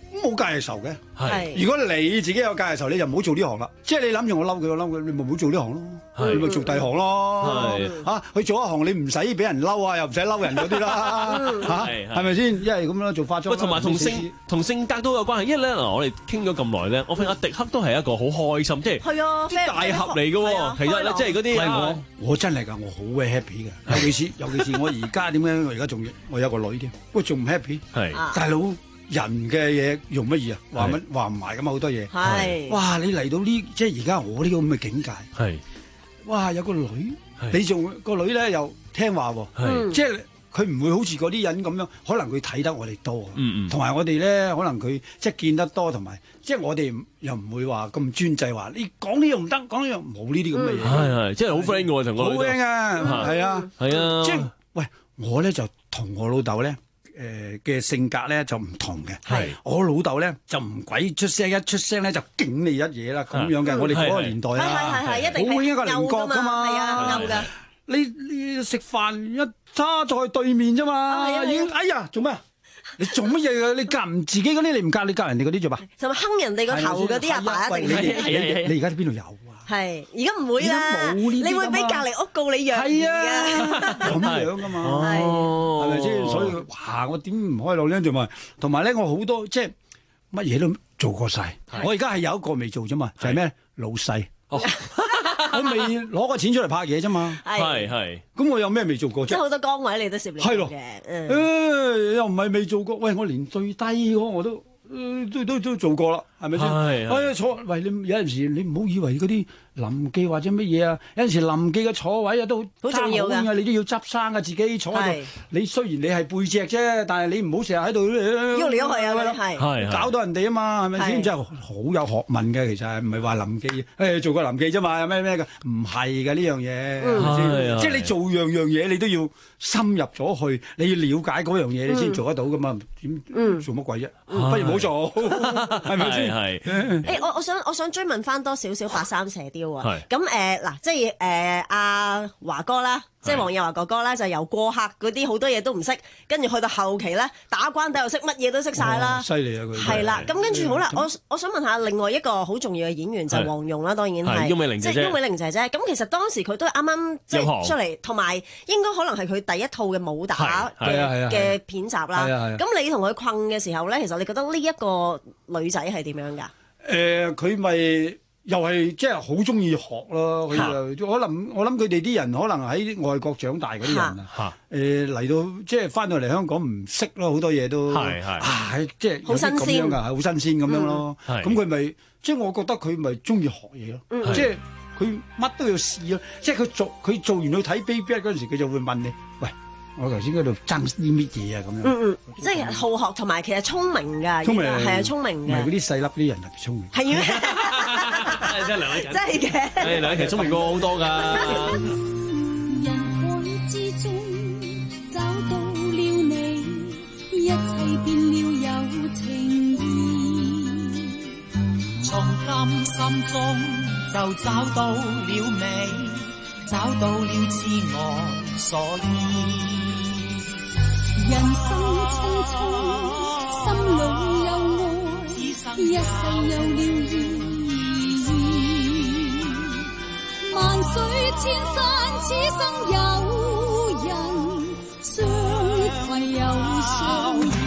冇戒嘅仇嘅。 係如果你自己有戒嘅仇，你就唔好做呢行啦。即係你諗住我嬲佢，我嬲佢，你咪唔好做呢行咯。 係你咪做第二行咯。 係嚇，去做一行你唔使俾人嬲啊，又唔使嬲人嗰啲啦。嚇， 係係咪先？因為咁樣做化妝。 喂，同埋同性同性格都有關係，因為咧嗱，我哋傾咗咁耐咧，我發現阿迪克都係一個好開心，即係係啊， 啲大俠嚟嘅喎。其實咧，即係嗰啲我我真係㗎，我好鬼 happy 嘅。尤其是尤其是我而家點解？我而家仲我有個女添，我仲唔 happy？ 係大佬。人嘅嘢用乜嘢啊？話乜話唔埋咁啊！好多嘢。 係。 哇！你嚟到呢，即係而家我呢個咁嘅境界。 係。 哇！有個女，你仲個女咧又聽話喎。 係。 即係佢唔會好似嗰啲人咁樣，可能佢睇得我哋多。 嗯嗯。 同埋我哋咧，可能佢即係見得多，同埋即係我哋又唔會話咁專制話，你講呢樣唔得，講呢樣冇呢啲咁嘅嘢。 係係，即係好 friend 嘅喎，同個女。 好 friend 啊！係啊。 係啊。 即係喂，我咧就同我老豆咧。誒嘅性格咧就唔同嘅， 係我老豆咧就唔鬼出聲，一出聲咧就警你一嘢啦咁樣嘅。我哋嗰個年代啊， 係係係一定係好一個鄰國噶嘛， 係啊勾㗎。 你你食飯一叉在對面啫嘛，已經哎呀做咩？你做乜嘢啊？你夾唔自己嗰啲，你唔夾你夾人哋嗰啲做嘛？ 就咪坑人哋個頭嗰啲阿爸一定係。 你而家邊度有？ 係，而家唔會啦，你會俾隔離屋告你養兒啊， 咁樣噶嘛，係咪先？所以哇，我點唔開腦咧？仲埋，同埋咧，我好多即係乜嘢都做過晒。我而家係有一個未做啫嘛，就係咩老細。我未攞個錢出嚟拍嘢啫嘛。 係係。咁我有咩未做過啫？ 即係好多崗位你都涉獵係咯嘅。 誒，又唔係未做過？喂，我連最低嗰個我都。都都都做過啦，係咪先？哎坐，喂，你有陣時你唔好以為嗰啲臨記或者乜嘢啊，有陣時臨記嘅坐位啊都好重要㗎， 你都要執生啊，自己坐喺度。你雖然你係背脊啫，但係你唔好成日喺度喐嚟喐去啊，係搞到人哋啊嘛，係咪先？真係好有學問嘅，其實唔係話臨記，誒做個臨記啫嘛，有咩咩嘅？唔係㗎呢樣嘢，係咪先？即係你做樣樣嘢，你都要深入咗去，你要了解嗰樣嘢，你先做得到㗎嘛？點做乜鬼啫？不如唔好做，係咪先？係。 誒，我我想我想追問翻多少少八三射雕啊。 係。 咁誒嗱，即係誒阿華哥啦，即係黃日華哥哥啦，就由過客嗰啲好多嘢都唔識，跟住去到後期咧打關帝又識，乜嘢都識晒啦。 犀利啊佢。 係啦，咁跟住好啦，我我想問下另外一個好重要嘅演員就係黃蓉啦，當然係。 係。翁美玲姐姐。 即係翁美玲姐姐。咁其實當時佢都係啱啱即係出嚟，同埋應該可能係佢第一套嘅武打嘅嘅片集啦。咁你同佢困嘅時候咧，其實你覺得呢一個女仔係點樣㗎？ 誒，佢咪又係即係好中意學咯。佢就可能我諗佢哋啲人可能喺外國長大嗰啲人啊，誒嚟到即係翻到嚟香港唔識咯，好多嘢都係係啊，即係好新鮮㗎，好新鮮咁樣咯。咁佢咪即係我覺得佢咪中意學嘢咯，即係佢乜都要試咯。即係佢做佢做完去睇 Baby 嗰陣時，佢就會問你喂。我頭先嗰度爭啲乜嘢啊？咁樣， 嗯嗯，即係好學同埋其實聰明㗎， 聰明係啊，聰明嘅。 唔係嗰啲細粒啲人特別聰明。 係咩？ 真係梁偉勤， 真係嘅。 誒，梁偉勤聰明過好多㗎。 人海之中找到了你，一切變了有情義。 從甘心中就找到了美，找到了自我所依。 人生匆匆，心裏有愛，一世有了意義。萬水千山，此生有人相攜又相依。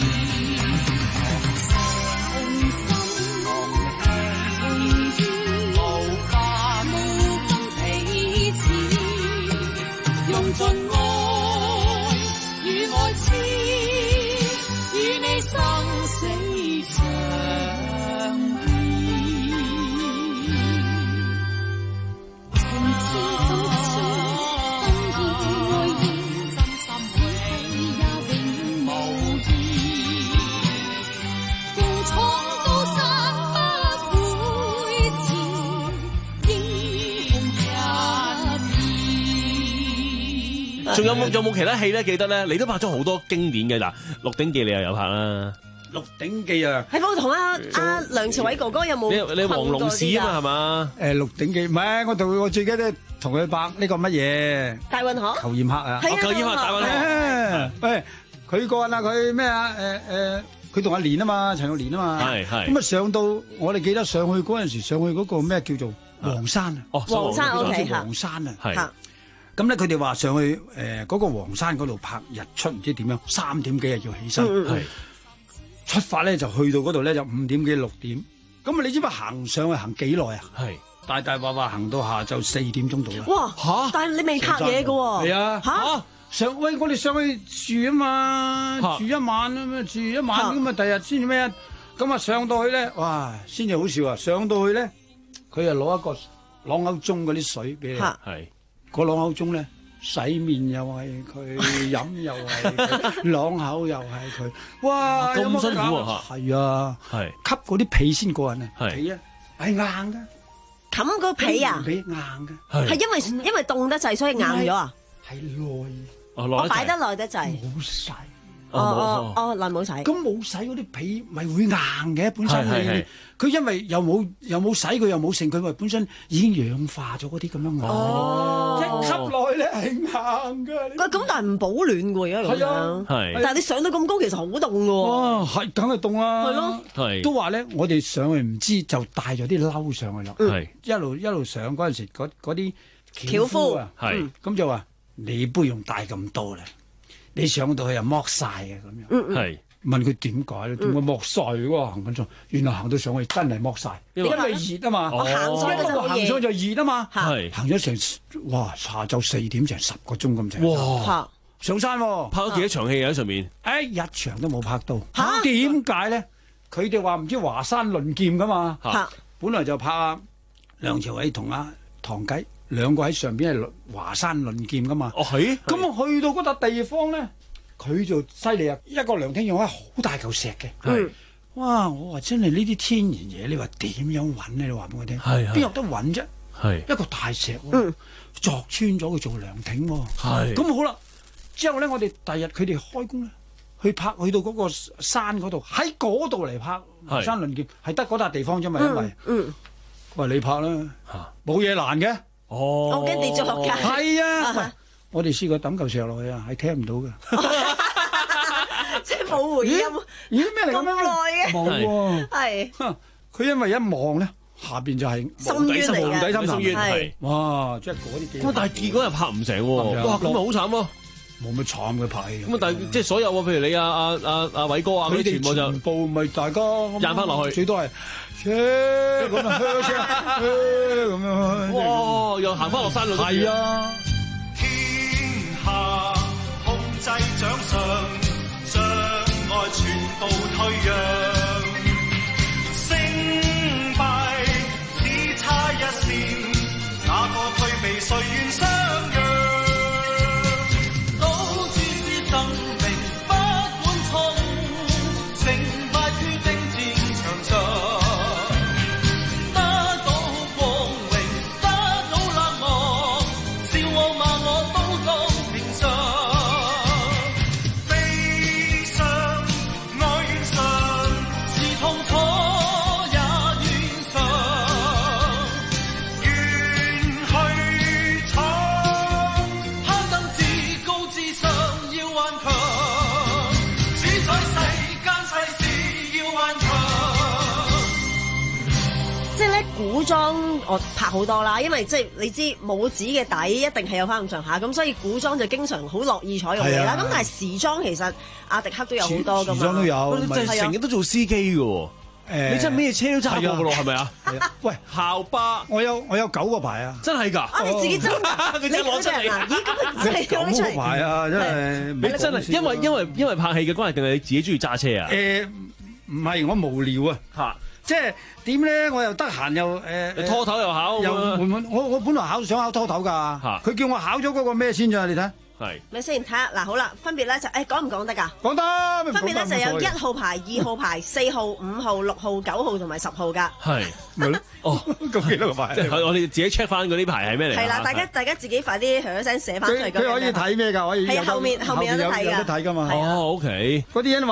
同心同意，無法無分彼此，用盡愛。愛痴與你生死長依，情痴心痴，分意愛意，真心此世也永無異。共闖高山不會遲，英雄一仲有冇有冇其他戲咧？記得咧，你都拍咗好多經典嘅嗱，《鹿鼎記》你又有拍啦， 《鹿鼎記》啊， 係冇同阿阿梁朝偉哥哥有冇？ 你你黃龍士啊嘛係嘛？ 誒，《鹿鼎記》唔係，我同我最記得同佢拍呢個乜嘢？ 大運河。 裘劍客啊！ 裘劍客大運河。 喂，佢個啊，佢咩啊？誒誒， 佢同阿蓮啊嘛，陳玉蓮啊嘛， 係係咁啊上到我哋記得上去嗰陣時，上去嗰個咩叫做黃山啊？ 哦， 黃山 OK 嚇， 黃山啊， 係。 咁咧佢哋話上去誒嗰個黃山嗰度拍日出，唔知點樣，三點幾日要起身， 係出發咧就去到嗰度咧就五點幾六點，咁啊你知唔知行上去行幾耐啊？ 係大大話話行到下晝四點鐘到啦。 哇嚇！但係你未拍嘢嘅喎。 係啊嚇。 上喂，我哋上去住啊嘛，住一晚啊嘛，住一晚咁啊，第日先至咩啊？咁啊上到去咧，哇，先至好笑啊！上到去咧，佢就攞一個朗口鐘嗰啲水俾你， 係個朗口鐘咧，洗面又係佢，飲又係佢，朗口又係佢，哇！ 咁辛苦啊！ 係啊， 係吸嗰啲被先過癮啊， 係被啊係硬㗎， 冚個被啊， 被硬㗎， 係因為因為凍得滯，所以硬咗啊， 係耐。 我擺得耐得滯， 冇洗， 哦哦哦，耐冇洗， 咁冇洗嗰啲被咪會硬嘅，本身你佢因為又冇又冇洗佢又冇剩，佢咪本身已經氧化咗嗰啲咁樣哦， 一吸落去咧係硬㗎。 喂，咁但係唔保暖喎，而家咁樣， 係， 但係你上到咁高，其實好凍㗎喎。 哇，係梗係凍啦， 係咯， 係都話咧，我哋上去唔知就帶咗啲褸上去啦， 係一路一路上嗰陣時，嗰嗰啲轎夫啊， 係咁就話你不用帶咁多啦。你上到去又剝晒啊咁樣， 係問佢點解咧？點解剝晒喎？行緊上，原來行到上去真係剝晒，因為熱啊嘛。 我行上去就行上就熱啊嘛。 係行咗成哇下晝四點成十個鐘咁滯。 哇！ 上山喎， 拍咗幾多場戲喺上面？ 誒一場都冇拍到。點解咧？佢哋話唔知華山論劍噶嘛。本來就拍阿梁朝偉同阿唐雞。兩個喺上邊係華山論劍噶嘛？ 哦，係。 咁去到嗰笪地方咧，佢就犀利啊！一個涼亭用開好大嚿石嘅。 係。 哇！我話真係呢啲天然嘢，你話點樣揾咧？你話俾我聽。 係。 邊有得揾啫？ 係。 一個大石喎，鑿穿咗佢做涼亭喎。 係。 咁好啦，之後咧，我哋第日佢哋開工咧，去拍去到嗰個山嗰度，喺嗰度嚟拍華山論劍，係得嗰笪地方啫嘛，因為。嗯。我話你拍啦，冇嘢難嘅。 哦， 我驚地作㗎， 係啊！喂，我哋試過抌嚿石落去啊，係聽唔到嘅， 即係冇回音。 咦？咩嚟咁耐嘅？ 冇喎。 係。 佢因為一望咧，下邊就係深淵嚟嘅， 無底深潭係。 哇！即係嗰啲。 咁但係結果又拍唔成喎，哇！咁咪好慘咯。 冇乜慘嘅拍戲。 咁啊，但係即係所有喎，譬如你阿阿阿阿偉哥啊，嗰啲全部就全部咪大家印翻落去， 最多係。車咁啊，車咁樣， 哇！又行翻落山路。 係啊！ 天下控制掌上，障礙全部退讓，勝敗只差一線，哪個退避誰願相讓？都知是生命，不管錯誤，成敗決定戰場上。 古裝我拍好多啦，因為即係你知武指嘅底一定係有翻咁上下，咁所以古裝就經常好樂意採用你啦。咁但係時裝其實阿迪克都有好多噶嘛， 時裝都有， 你真係成日都做司機嘅喎。誒，你真係咩車都揸過嘅咯，係咪啊？ 喂，校巴，我有我有九個牌啊！ 真係㗎！ 啊，你自己真㗎？ 佢真攞出嚟啊！咦，咁你九個牌啊！真係你真係因為因為因為拍戲嘅關係，定係你自己中意揸車啊？ 誒，唔係我無聊啊！嚇！即係點咧？我又得閒又誒， 拖頭又考， 又換換我我本來考想考拖頭㗎，佢叫我考咗嗰個咩先咋？你睇， 係咪先睇下嗱？好啦，分別咧就誒講唔講得㗎？ 講得， 分別咧就有一號牌、二號牌、四號、五號、六號、九號同埋十號㗎。 係咪咯？哦， 咁幾多個牌？ 即係我哋自己 check 翻嗰啲牌係咩嚟？ 係啦，大家大家自己快啲響一聲寫翻出嚟。 佢可以睇咩㗎？可以係後面後面有得睇㗎。 有得睇㗎嘛？ 哦，OK。 嗰啲人話。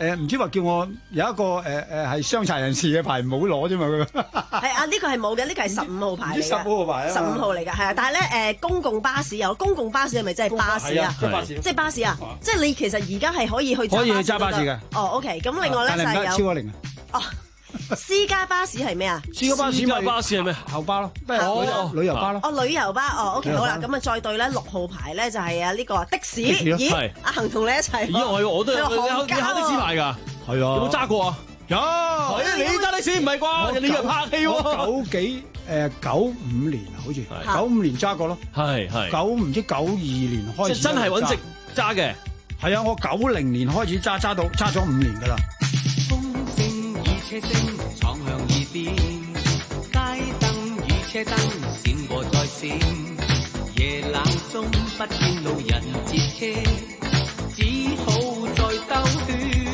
誒唔知話叫我有一個誒誒係傷殘人士嘅牌唔好攞啫嘛佢。 係啊，呢個係冇嘅，呢個係十五號牌嚟嘅。 十五號牌啊， 十五號嚟嘅，係啊。但係咧誒，公共巴士有公共巴士係咪真係巴士啊？即係巴士啊！即係你其實而家係可以去可以去揸巴士嘅。 哦 ，OK。咁另外咧就係有超過零。 哦。私家巴士係咩啊？ 私家巴士咪巴士係咩？校巴咯，哦，旅遊巴咯。 哦，旅遊巴，哦 ，OK，好啦，咁啊再對咧六號牌咧就係啊呢個的士。咦，阿恒同你一齊。 咦，我我都有你考的士牌㗎。係啊。有冇揸過啊？ 有。 係啊，你揸的士唔係啩？你又拍戲喎？ 九幾誒九五年啊，好似九五年揸過咯。係係。九唔知九二年開始。 真係揾食揸嘅。 係啊，我九零年開始揸，揸到揸咗五年㗎啦。 車聲闖向耳邊，街燈與車燈閃過再閃，夜冷中不見路人接車，只好再兜圈。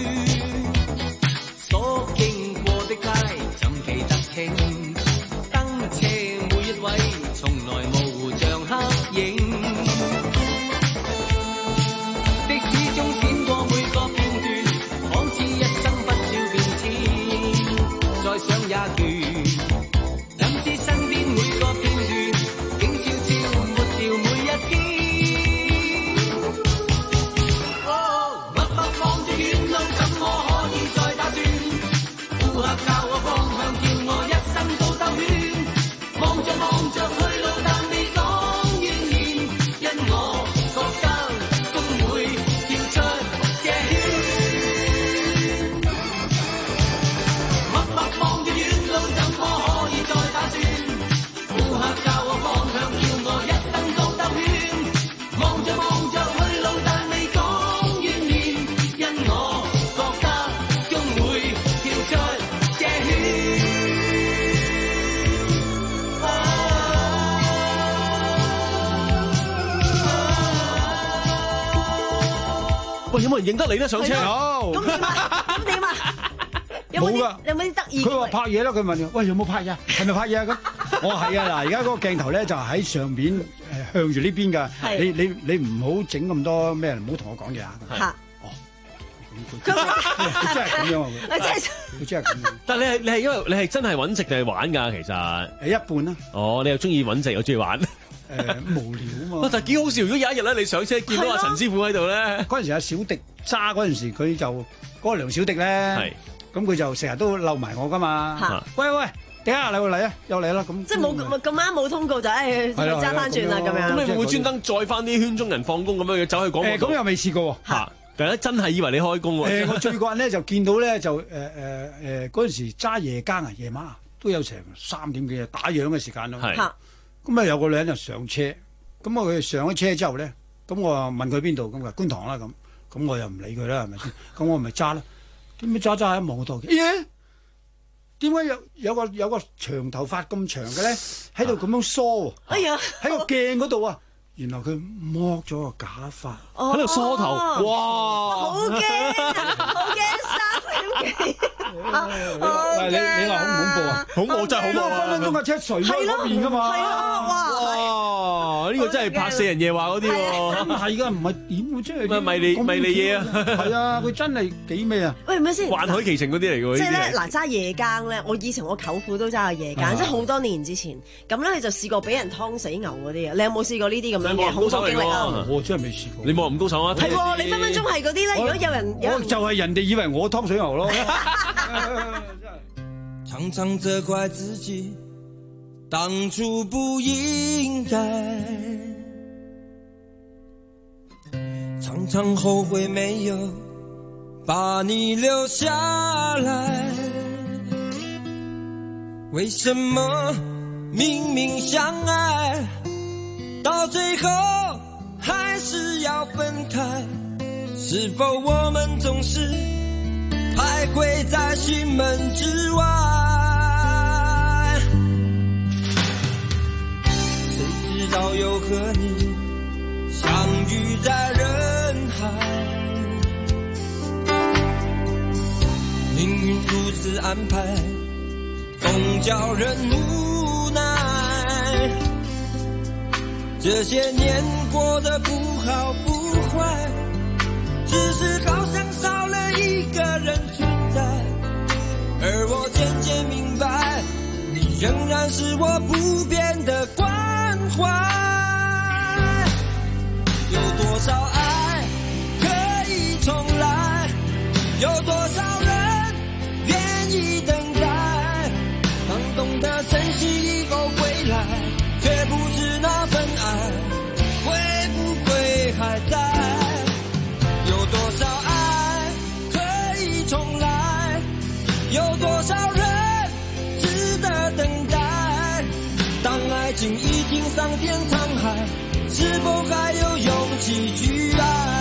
所經過的街怎記得清？燈車每一位從來模糊像黑影。的士中閃過每個片段，仿似一生不少變遷。再想也倦，怎知身邊每個片段，竟悄悄抹掉每一天。哦，默默望住遠路，怎麼可以再打算？顧客教我方向，叫我一生都兜圈。望着望着去路，但未講怨言，因我覺得終會跳出這圈。默默望住遠路，怎麼可以再打算？顧客教我方向，叫我一生都兜圈。望着望着去路，但未講怨言，因我覺得終會跳出這圈。 喂，有冇人認得你咧？上車有。 咁點啊？咁點啊？有冇啲有冇啲得意？ 佢話拍嘢啦，佢問我：喂，有冇拍嘢？係咪拍嘢啊？咁我話係啊！嗱，而家嗰個鏡頭咧就喺上邊誒向住呢邊㗎。你你你唔好整咁多咩？唔好同我講嘢啊！ 嚇！ 哦，佢佢真係咁樣啊！佢真係佢真係咁樣。 但係你係你係因為你係真係揾食定係玩㗎？其實誒一半啦。 哦，你又中意揾食又中意玩。 誒無聊啊嘛！ 哇！但係幾好笑，如果有一日咧，你上車見到阿陳師傅喺度咧， 嗰陣時阿小迪揸嗰陣時，佢就嗰個梁小迪咧，咁佢就成日都溜埋我噶嘛。喂喂，點啊？你會嚟啊？又嚟啦！咁即係冇咁啱冇通告就誒揸翻轉啦咁樣。 咁你會唔會專登載翻啲圈中人放工咁樣走去廣播？ 誒咁又未試過喎。 嚇！但係真係以為你開工喎。 誒我最慣咧就見到咧就誒誒誒嗰陣時揸夜更啊，夜晚啊都有成三點幾啊打烊嘅時間咯。咁啊有個女人就上車，咁我佢上咗車之後咧，咁我啊問佢邊度，咁佢觀塘啦咁，咁我又唔理佢啦，係咪先？咁我咪揸啦，點解揸揸喺望度？咦？點解有有個有個長頭髮咁長嘅咧喺度咁樣梳？ 哎呀！ 喺個鏡嗰度啊！原來佢剝咗個假髮喺度梳頭，哇！ 好驚啊！好驚三點幾。 你你話恐唔恐怖啊？ 恐怖真係恐怖啊！ 分分鐘架車垂咗嗰邊噶嘛？ 係啊！哇！ 呢個真係拍死人夜話嗰啲喎。 真係㗎，唔係點喎？真係迷你迷你嘢啊！ 係啊，佢真係幾咩啊？ 喂，唔係先， 幻海奇情嗰啲嚟㗎。 即係咧，嗱揸夜更咧，我以前我舅父都揸過夜更，即係好多年之前。咁咧，佢就試過俾人劏死牛嗰啲啊！你有冇試過呢啲咁樣嘅恐怖經歷啊？ 我真係未試過。 你冇咁高手啊？ 係喎，你分分鐘係嗰啲咧。如果有人有人就係人哋以為我劏水牛咯。 常常責怪自己當初不應該，常常後悔沒有把你留下來。為什麼明明相愛，到最後還是要分開？是否我們總是徘徊在心門之外？誰知道又和你相遇在人海，命運如此安排，總叫人無奈。這些年過得不好不壞，只是好像少了一一个人存在，而我渐渐明白，你仍然是我不变的关怀。有多少爱可以重来，有多少人愿意等待，当懂得珍惜以后归来，却不知那份爱会不会还在。有多少爱可以重来，有多少人值得等待，当爱情已经桑田沧海，是否还有勇气去爱？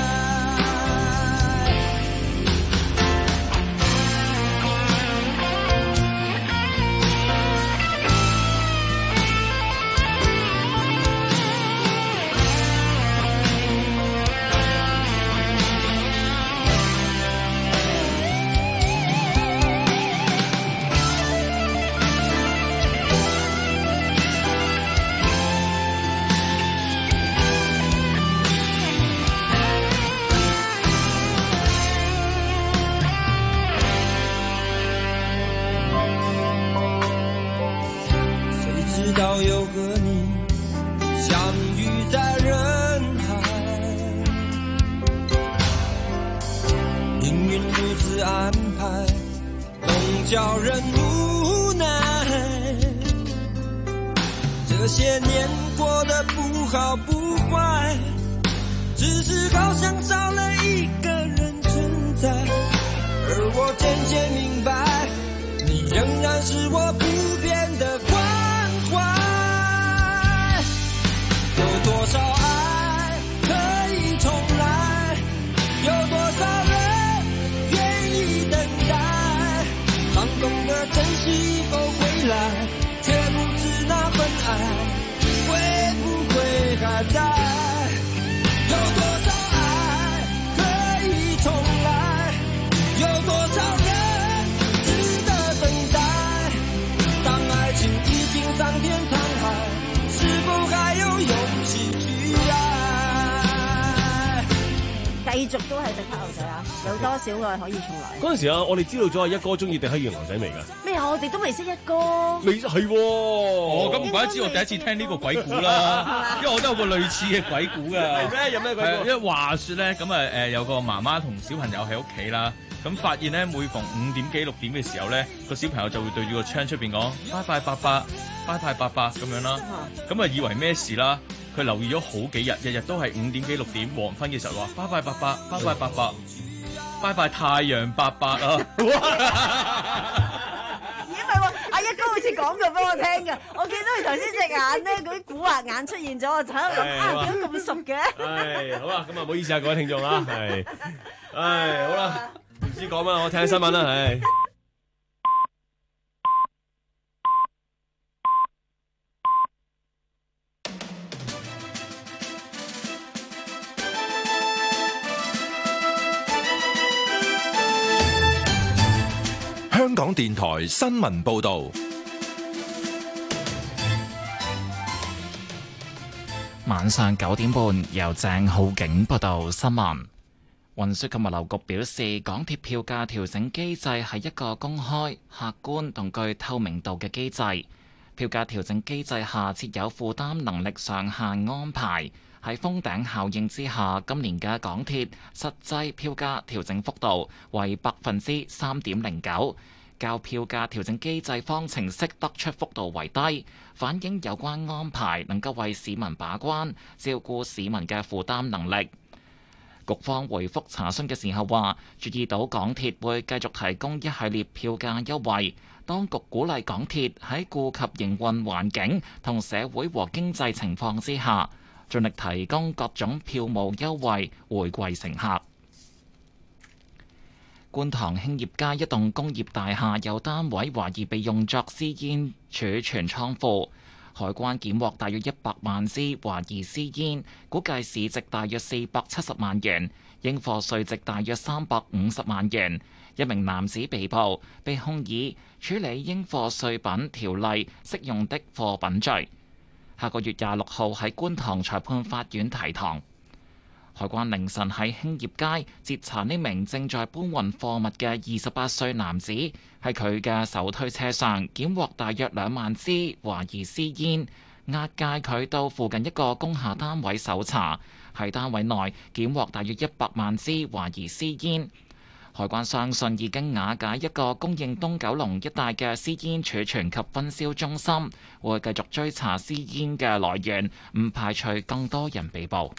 直到又和你相遇在人海，命运如此安排，总叫人无奈。这些年过得不好不坏，只是好像少了一个人存在，而我渐渐明白，你仍然是我不变的关怀。有多少爱可以重来，有多少人愿意等待，当懂得珍惜以后回来，却不知那份爱会不会还在。有多少爱可以重来，有多少人值得等待，当爱情已经桑田沧海，是否還有勇氣去愛？ 繼續都係迪克牛仔啊！有多少愛可以重來？ 嗰陣時啊，我哋知道咗阿一哥中意迪克魚牛仔未㗎？ 咩啊？我哋都未識一哥。 你係喎， 哦，咁唔怪得知我第一次聽呢個鬼故啦，因為我都有個類似嘅鬼故㗎。 係咩？有咩鬼故？ 因為話説咧，咁啊誒有個媽媽同小朋友喺屋企啦，咁發現咧每逢五點幾六點嘅時候咧，個小朋友就會對住個窗出邊講拜拜伯伯，拜拜伯伯咁樣啦，咁啊以為咩事啦？佢留意咗好幾日，日日都係五點幾六點黃昏嘅時候話拜拜伯伯，拜拜伯伯，拜拜太陽伯伯啊！ 因為喎，阿一哥好似講過俾我聽㗎，我見到佢頭先隻眼咧，嗰啲古惑眼出現咗，我就喺度諗啊，點解咁熟嘅？ 係好啦，咁啊唔好意思啊，各位聽眾啦，係，唉好啦，唔知講乜，我聽下新聞啦，係。 香港電台新聞報導， 晚上九點半由鄭浩景報道新聞。運輸及物流局表示，港鐵票價調整機制係一個公開、客觀同具透明度嘅機制。票價調整機制下設有負擔能力上限安排。喺封頂效應之下，今年嘅港鐵實際票價調整幅度為百分之三點零九，較票價調整機制方程式得出幅度為低，反映有關安排能夠為市民把關，照顧市民嘅負擔能力。局方回覆查詢嘅時候話，注意到港鐵會繼續提供一系列票價優惠，當局鼓勵港鐵喺顧及營運環境同社會和經濟情況之下，盡力提供各種票務優惠回饋乘客。觀塘興業街一棟工業大廈有單位懷疑被用作私煙儲存倉庫，海關檢獲大約一百萬支懷疑私煙，估計市值大約四百七十萬元，應課稅值大約三百五十萬元。一名男子被捕，被控以處理應課稅品條例適用的貨品罪。下個月廿六號喺觀塘裁判法院提堂。 海關凌晨喺興業街截查呢名正在搬運貨物嘅二十八歲男子，喺佢嘅手推車上檢獲大約兩萬支懷疑私煙，押解佢到附近一個工廈單位搜查，喺單位內檢獲大約一百萬支懷疑私煙。海關相信已經瓦解一個供應東九龍一帶嘅私煙儲存及分銷中心，會繼續追查私煙嘅來源，唔排除更多人被捕。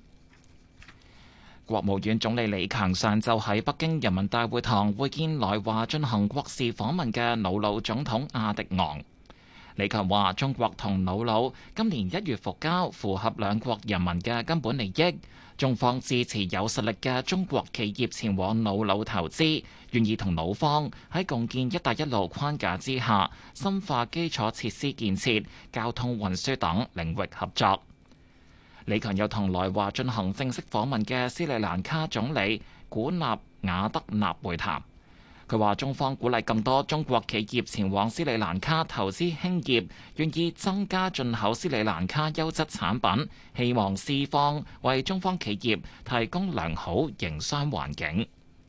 國務院總理李強上晝喺北京人民大會堂會見來華進行國事訪問嘅瑙魯總統阿迪昂。李強話：中國同瑙魯今年一月復交，符合兩國人民嘅根本利益。中方支持有實力嘅中國企業前往瑙魯投資，願意同瑙方喺共建「一帶一路」框架之下，深化基礎設施建設、交通運輸等領域合作。李強又同來華進行正式訪問嘅斯里蘭卡總理古納瓦德納會談。佢話：中方鼓勵更多中國企業前往斯里蘭卡投資興業，願意增加進口斯里蘭卡優質產品，希望斯方為中方企業提供良好營商環境。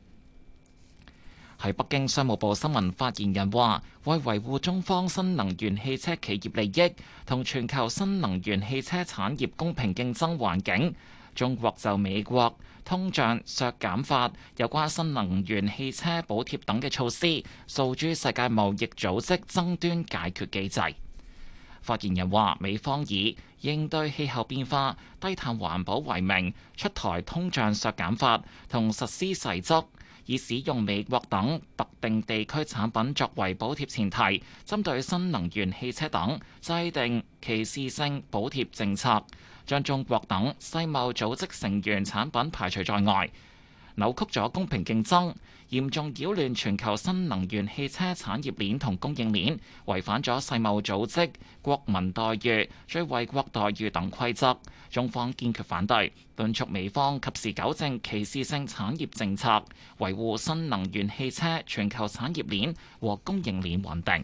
喺北京，商務部新聞發言人話：為維護中方新能源汽車企業利益同全球新能源汽車產業公平競爭環境，中國就美國通脹削減法有關新能源汽車補貼等嘅措施，訴諸世界貿易組織爭端解決機制。發言人話：美方以應對氣候變化、低碳環保為名，出台通脹削減法同實施細則，以使用美國等特定地區產品作為補貼前提，針對新能源汽車等制定歧視性補貼政策，將中國等世貿組織成員產品排除在外，扭曲咗公平競爭，嚴重擾亂全球新能源汽車產業鏈同供應鏈，違反咗世貿組織國民待遇、最惠國待遇等規則。中方堅決反對，敦促美方及時糾正歧視性產業政策，維護新能源汽車全球產業鏈和供應鏈穩定。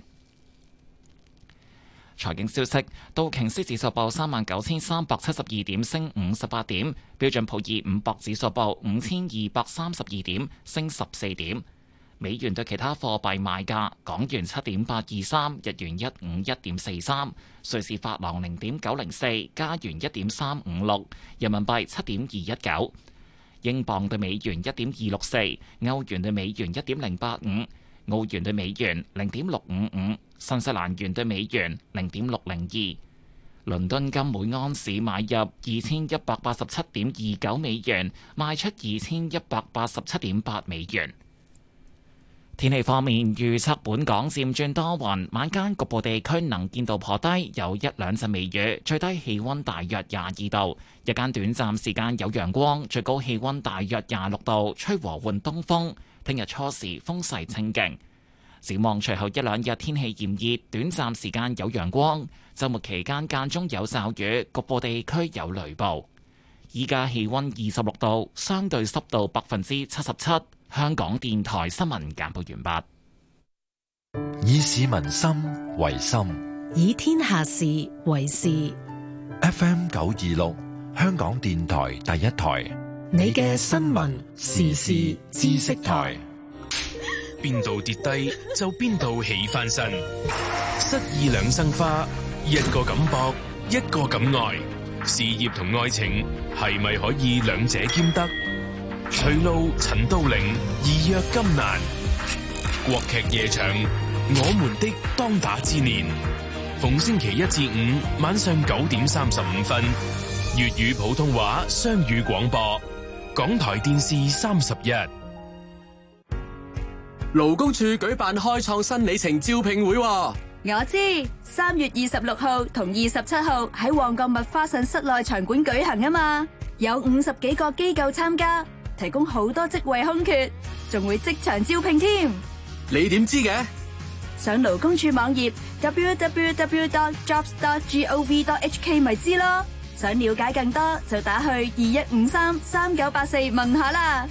財經消息：道瓊斯指數報三萬九千三百七十二點，升五十八點；標準普爾五百指數報五千二百三十二點，升十四點。美元對其他貨幣賣價：港元七點八二三，日元一五一點四三，瑞士法郎零點九零四，加元一點三五六，人民幣七點二一九，英鎊對美元一點二六四，歐元對美元一點零八五，澳元對美元零點六五五，新西蘭元對美元零點六零二。倫敦金每盎司買入二千一百八十七點二九美元，賣出二千一百八十七點八美元。天氣方面，預測本港漸轉多雲，晚間局部地區能見度頗低，有一兩陣微雨，最低氣溫大約廿二度。日間短暫時間有陽光，最高氣溫大約廿六度，吹和緩東風。聽日初時風勢清勁。展望隨後一兩日天氣炎熱，短暫時間有陽光，週末期間間中有驟雨，局部地區有雷暴。依家氣溫二十六度，相對濕度百分之七十七。香港電台新聞簡報完畢。以市民心為心， 以天下事為事。 F M 九二六，香港電台第一台， 你嘅新聞時事知識台。 邊度跌低就邊度起翻身，失意兩生花，一個咁搏，一個咁愛，事業同愛情係咪可以兩者兼得？徐璐、陳都靈，義約金蘭。國劇夜場，我們的當打之年，逢星期一至五晚上九點三十五分，粵語普通話雙語廣播，港台電視三十一。 勞工處舉辦開創新里程招聘會， 我知三月二十六號同二十七號喺旺角麥花臣室內場館舉行啊嘛，有五十幾個機構參加，提供好多職位空缺，仲會即場招聘添。 你點知嘅？ 上勞工處網頁 double-u double-u double-u dot jobs dot gov dot h k 咪知咯。想了解更多就打去二一五三三九八四問下啦。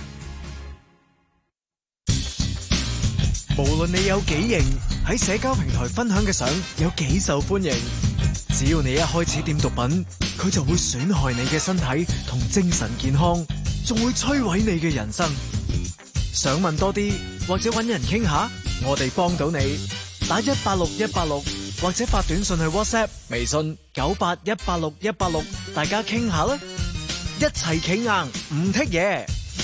無論你有幾型，喺社交平台分享嘅相有幾受歡迎， 只要你一開始掂毒品，佢就會損害你嘅身體同精神健康，仲會摧毀你嘅人生。想問多啲或者搵人傾下，我哋幫到你。打一八六一八六或者發短信去 WhatsApp、微信九八一八六一八六，大家傾下啦，一齊企硬唔剔嘢。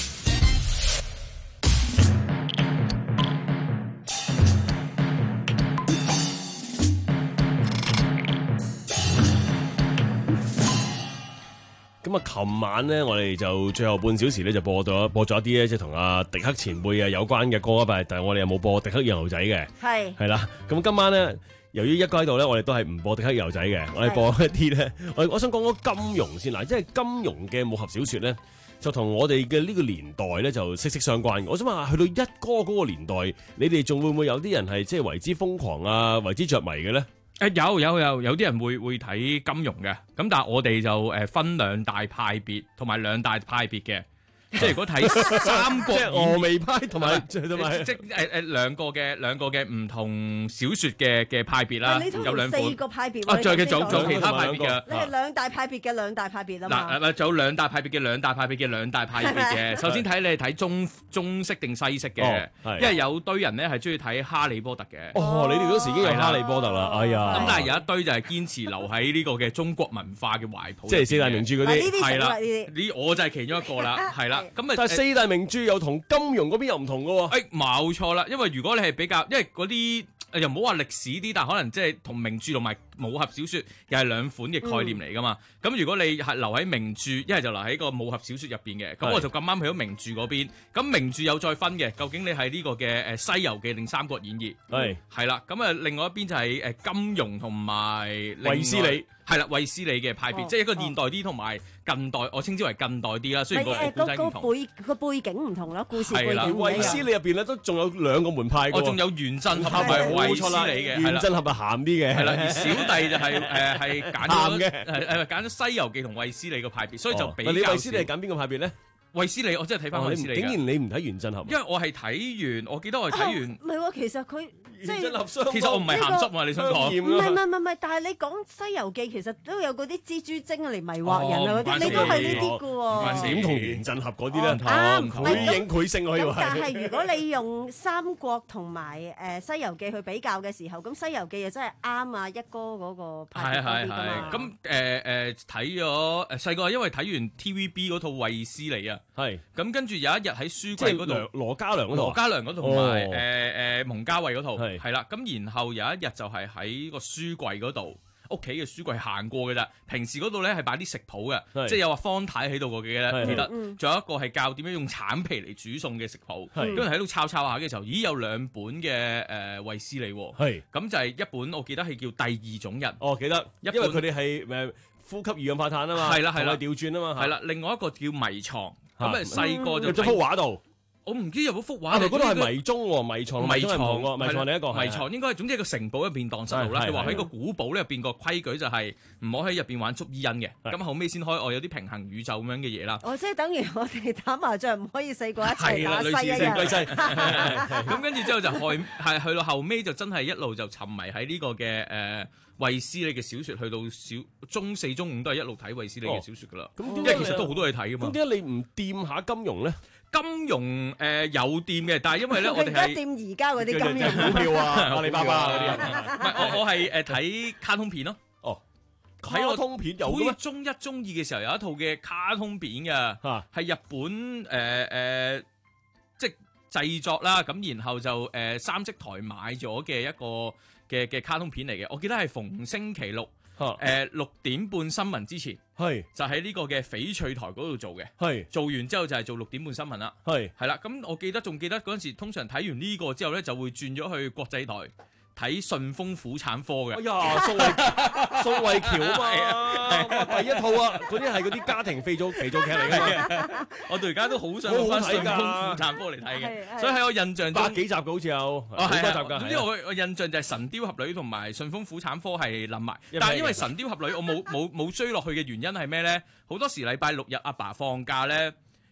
咁啊，琴晚咧，我哋就最後半小時咧就播咗播咗一啲咧，即係同阿迪克前輩啊有關嘅歌啊，但係我哋又冇播迪克洋牛仔嘅， 係係啦。咁今晚咧，由於一哥喺度咧，我哋都係唔播迪克洋牛仔嘅，我哋播一啲咧，我我想講講金庸先嗱，即係金庸嘅武俠小說咧，就同我哋嘅呢個年代咧就息息相關。我想問下，去到一哥嗰個年代，你哋仲會唔會有啲人係即係為之瘋狂啊，為之着迷嘅咧？ 誒有有有有啲人會會睇金庸嘅，咁但係我哋就誒分兩大派別，同埋兩大派別嘅。即係如果睇三國， 即係峨眉派同埋同埋即誒誒兩個嘅兩個嘅唔同小説嘅嘅派別啦，有兩款。 四個派別。 啊，仲有嘅仲仲有其他派別嘅。 你係兩大派別嘅兩大派別啊嘛。 嗱誒，仲有兩大派別嘅兩大派別嘅兩大派別嘅。首先睇你係睇中中式定西式嘅，因為有堆人咧係中意睇哈利波特嘅。 哦，你哋嗰時已經有哈利波特啦，哎呀！ 咁但係有一堆就係堅持留喺呢個嘅中國文化嘅懷抱。 即係四大名著嗰啲。 係啦， 呢我就係其中一個啦，係啦。咁啊， 但係四大名著又同金庸嗰邊又唔同嘅喎。 誒，冇錯啦，因為如果你係比較，因為嗰啲又唔好話歷史啲，但係可能即係同名著同埋武俠小説又係兩款嘅概念嚟噶嘛。咁、嗯、如果你係留喺名著，一係就留喺個武俠小説入邊嘅，咁我就咁啱去咗名著嗰邊。咁名著有再分嘅，究竟你係呢個嘅誒《西遊記》定《三國演義》？係係啦，咁啊另外一邊就係誒金庸同埋衛斯理。係啦，衛斯理嘅派別，哦、即係一個現代啲同埋近代，我稱之為近代啲啦。雖然個古仔唔同， 個背個背景唔同啦，故事背景唔同。 衛斯理入邊咧都仲有兩個門派嘅。 我仲有原振俠同埋衛斯理嘅， 原振俠係鹹啲嘅。 係啦，而小弟就係誒係揀咗嘅， 誒誒揀咗《西遊記》同衛斯理嘅派別，所以就比較。 你衛斯理係揀邊個派別咧？ 衛斯理，我真係睇翻衛斯理。 竟然你唔睇原振俠？ 因為我係睇完，我記得我係睇完。 唔係喎，其實佢。即係其實我唔係鹹濕啊！你想講？ 唔係唔係唔係，但係你講《西遊記》其實都有嗰啲蜘蛛精嚟迷惑人啊嗰啲，你都係呢啲嘅喎。 點同原振俠嗰啲咧？ 啱， 繪影繪聲可以話。 但係如果你用《三國》同埋誒《西遊記》去比較嘅時候，咁《西遊記》又真係啱啊一哥嗰個派別嗰啲㗎嘛。 咁誒誒睇咗誒細個，因為睇完 T V B 嗰套衛斯理啊，係咁跟住有一日喺書櫃嗰度， 羅家良嗰度， 羅家良嗰度同埋誒誒蒙嘉慧嗰套。係啦，咁然後有一日就係喺個書櫃嗰度，屋企嘅書櫃行過嘅咋。平時嗰度咧係擺啲食譜嘅，即係有話方太喺度個嘅咧，記得。仲有一個係教點樣用橙皮嚟煮餸嘅食譜。跟住喺度抄抄下嘅時候，咦有兩本嘅誒衛斯理喎。係咁就係一本，我記得係叫第二種人。 哦，記得，因為佢哋係誒呼吸二氧化碳啊嘛。係啦係啦，調轉啊嘛。係啦， 另外一個叫迷藏，咁啊細個就喺幅畫度。 我唔知有冇幅畫， 嗰度係迷蹤喎，迷藏迷藏喎，迷藏另一個， 迷藏應該係總之係個城堡入邊蕩失路啦。佢話喺個古堡咧入邊個規矩就係唔好喺入邊玩捉伊人嘅，咁後尾先開外有啲平衡宇宙咁樣嘅嘢啦。 哦，即係等於我哋打麻將唔可以四個一齊打西一樣。 咁跟住之後就開係去到後尾就真係一路就沉迷喺呢個嘅誒衛斯理嘅小説，去到小中四中五都係一路睇衛斯理嘅小説噶啦。咁因為其實都好多嘢睇噶嘛。 咁點解你唔掂下金庸咧？ 金融誒、呃、有掂嘅，但係因為咧我哋係掂而家嗰啲金融股票啊、阿里巴巴嗰啲， 唔係我我係誒睇卡通片咯。哦， 卡通片有咩？ 好似中一中二嘅時候有一套嘅卡通片嘅，係、啊、日本誒誒、呃呃、即係製作啦，咁然後就誒、呃、三色台買咗嘅一個嘅嘅卡通片嚟嘅。我記得係逢星期六。誒、呃、六點半新聞之前，係就喺呢個嘅翡翠台嗰度做嘅，係做完之後就係做六點半新聞啦，係係啦。咁我記得仲記得嗰陣時，通常睇完呢個之後咧，就會轉咗去國際台睇順豐婦產科嘅。哎呀， 宋慧宋慧喬啊嘛，第一套啊，嗰啲係嗰啲家庭肥皂肥皂劇嚟嘅。 我到而家都好想睇翻順豐婦產科嚟睇嘅，所以喺我印象中百幾集嘅好似有好多集㗎。 總之我我印象就係神雕俠侶同埋順豐婦產科係冧埋，但係因為神雕俠侶我冇冇冇追落去嘅原因係咩咧？好多時禮拜六日阿爸放假咧。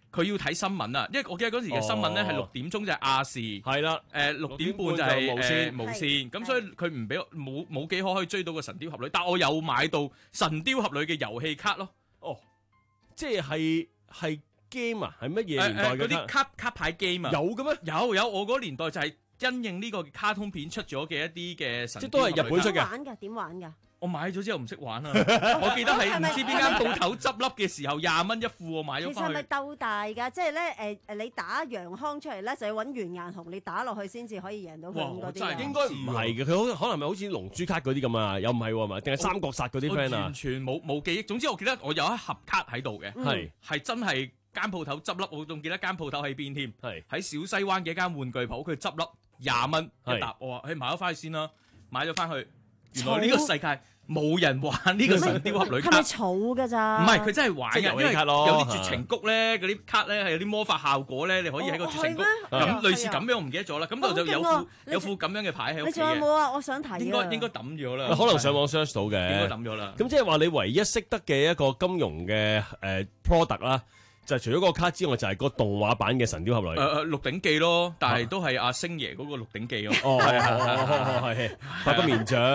佢要睇新聞啊，因為我記得嗰時嘅新聞咧係六點鐘就係亞視， 係啦， 誒六點半就係無線誒無線，咁所以佢唔俾我冇冇幾可可以追到個神雕俠侶，但我有買到神雕俠侶嘅遊戲卡咯。 哦，即係係係 game 啊，係乜嘢年代嘅嗰啲卡卡牌 game 啊？ 有嘅咩？ 有有，我嗰個年代就係因應呢個卡通片出咗嘅一啲嘅神， 即係都係日本出嘅。 點玩㗎？點玩㗎？ 我買咗之後唔識玩啊！我記得係唔知邊間鋪頭執笠嘅時候，廿蚊一副我買咗其實係翻去。 咪鬥大㗎？即係咧誒誒，你打楊康出嚟咧，就要揾袁彥雄，你打落去先至可以贏到佢咁嗰啲㗎。 應該唔係嘅，佢好可能咪好似龍珠卡嗰啲咁啊？又唔係喎嘛？定係三國殺嗰啲 friend 啊？ 完全冇冇記憶。總之我記得我有一盒卡喺度嘅， 係係真係間鋪頭執笠，我仲記得間鋪頭喺邊添， 係喺小西灣嘅一間玩具鋪，佢執笠廿蚊一沓，我話誒買咗翻去先啦，買咗翻去，原來呢個世界冇人玩呢個神雕俠侶卡， 係咪儲㗎咋？ 唔係佢真係玩嘅， 即係遊戲因為卡咯有啲絕情谷咧，嗰啲卡咧係有啲魔法效果咧，你可以喺個絕情谷咁類似咁樣，我唔記得咗啦。咁我就有副有副咁樣嘅牌喺屋企你仲有冇啊？我想睇啊！ 應該應該抌咗啦， 可能上網 search 到嘅， 應該抌咗啦。 咁即係話你唯一識得嘅一個金融嘅誒 product 啦。就除咗嗰個卡之外，就係個動畫版嘅神雕俠侶。 誒誒，鹿鼎記咯，但係都係阿星爺嗰個鹿鼎記咯。 哦，係係係，發個面獎，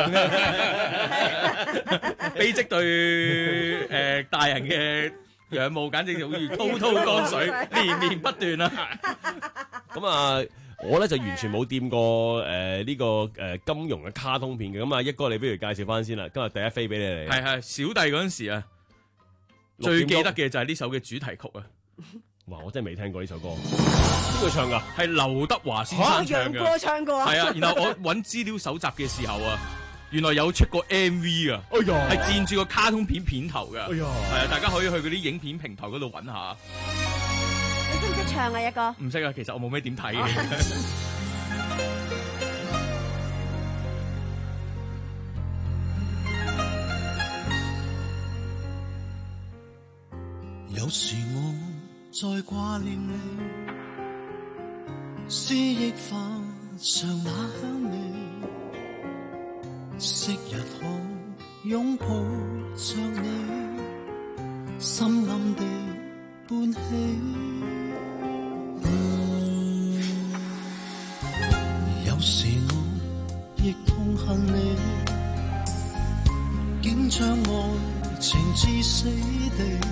悲蹟對誒大人嘅仰慕，簡直就好似滔滔江水，連綿不斷啊！ 咁啊，我咧就完全冇掂過誒呢個誒金庸嘅卡通片嘅。咁啊，一哥你不如介紹翻先啦。今日第一飛俾你嚟。 係係，小弟嗰陣時啊。最記得嘅就係呢首嘅主題曲啊！ 哇，我真係未聽過呢首歌，邊個唱噶？ 係劉德華先生唱嘅。 楊過唱過啊！ 係啊，然後我揾資料搜集嘅時候啊，原來有出過 M V 啊！ 哎呀， 係佔住個卡通片片頭噶。 哎呀， 係啊，大家可以去嗰啲影片平台嗰度揾下。 你識唔識唱啊？一哥？ 唔識啊，其實我冇咩點睇嘅。 有時我在掛念你，思憶化上那香味，昔日可擁抱着你，心暗地伴起。有時我亦痛恨你，竟將愛情至死地。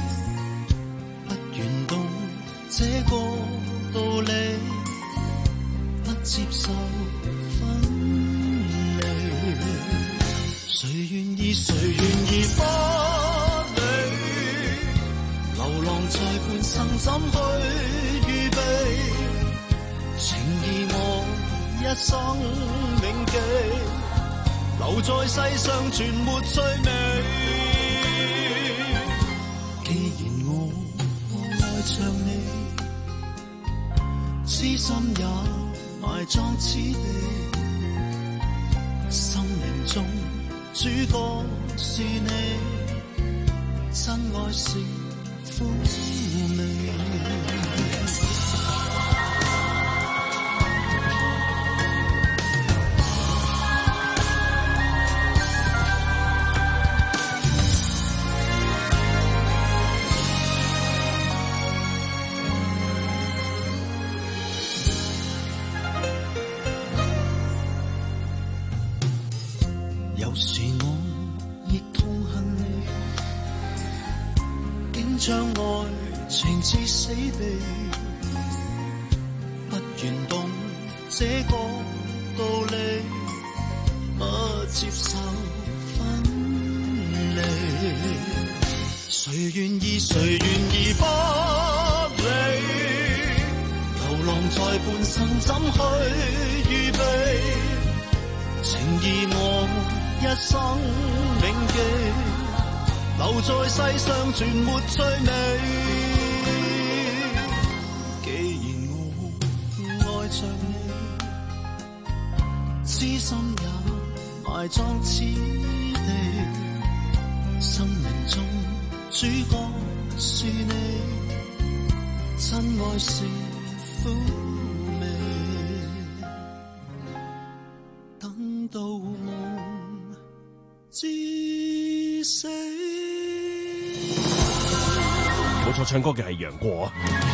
原懂這個道理，不接受分離。誰願意，誰願意不理？流浪在半生，怎去預備？情義我一生銘記，留在世上全沒趣味。像你，痴心也埋葬此地，生命中主角是你，真愛是苦味。將愛情至死地，不願懂這個道理，不接受分離。誰願意，誰願意不理？流浪在半生，怎去預備？情義我一生銘記。留在世上全沒趣味，既然我愛着你，痴心也埋葬此地，生命中主角是你，真愛是苦味，等到夢至死。 錯唱歌嘅係楊過啊。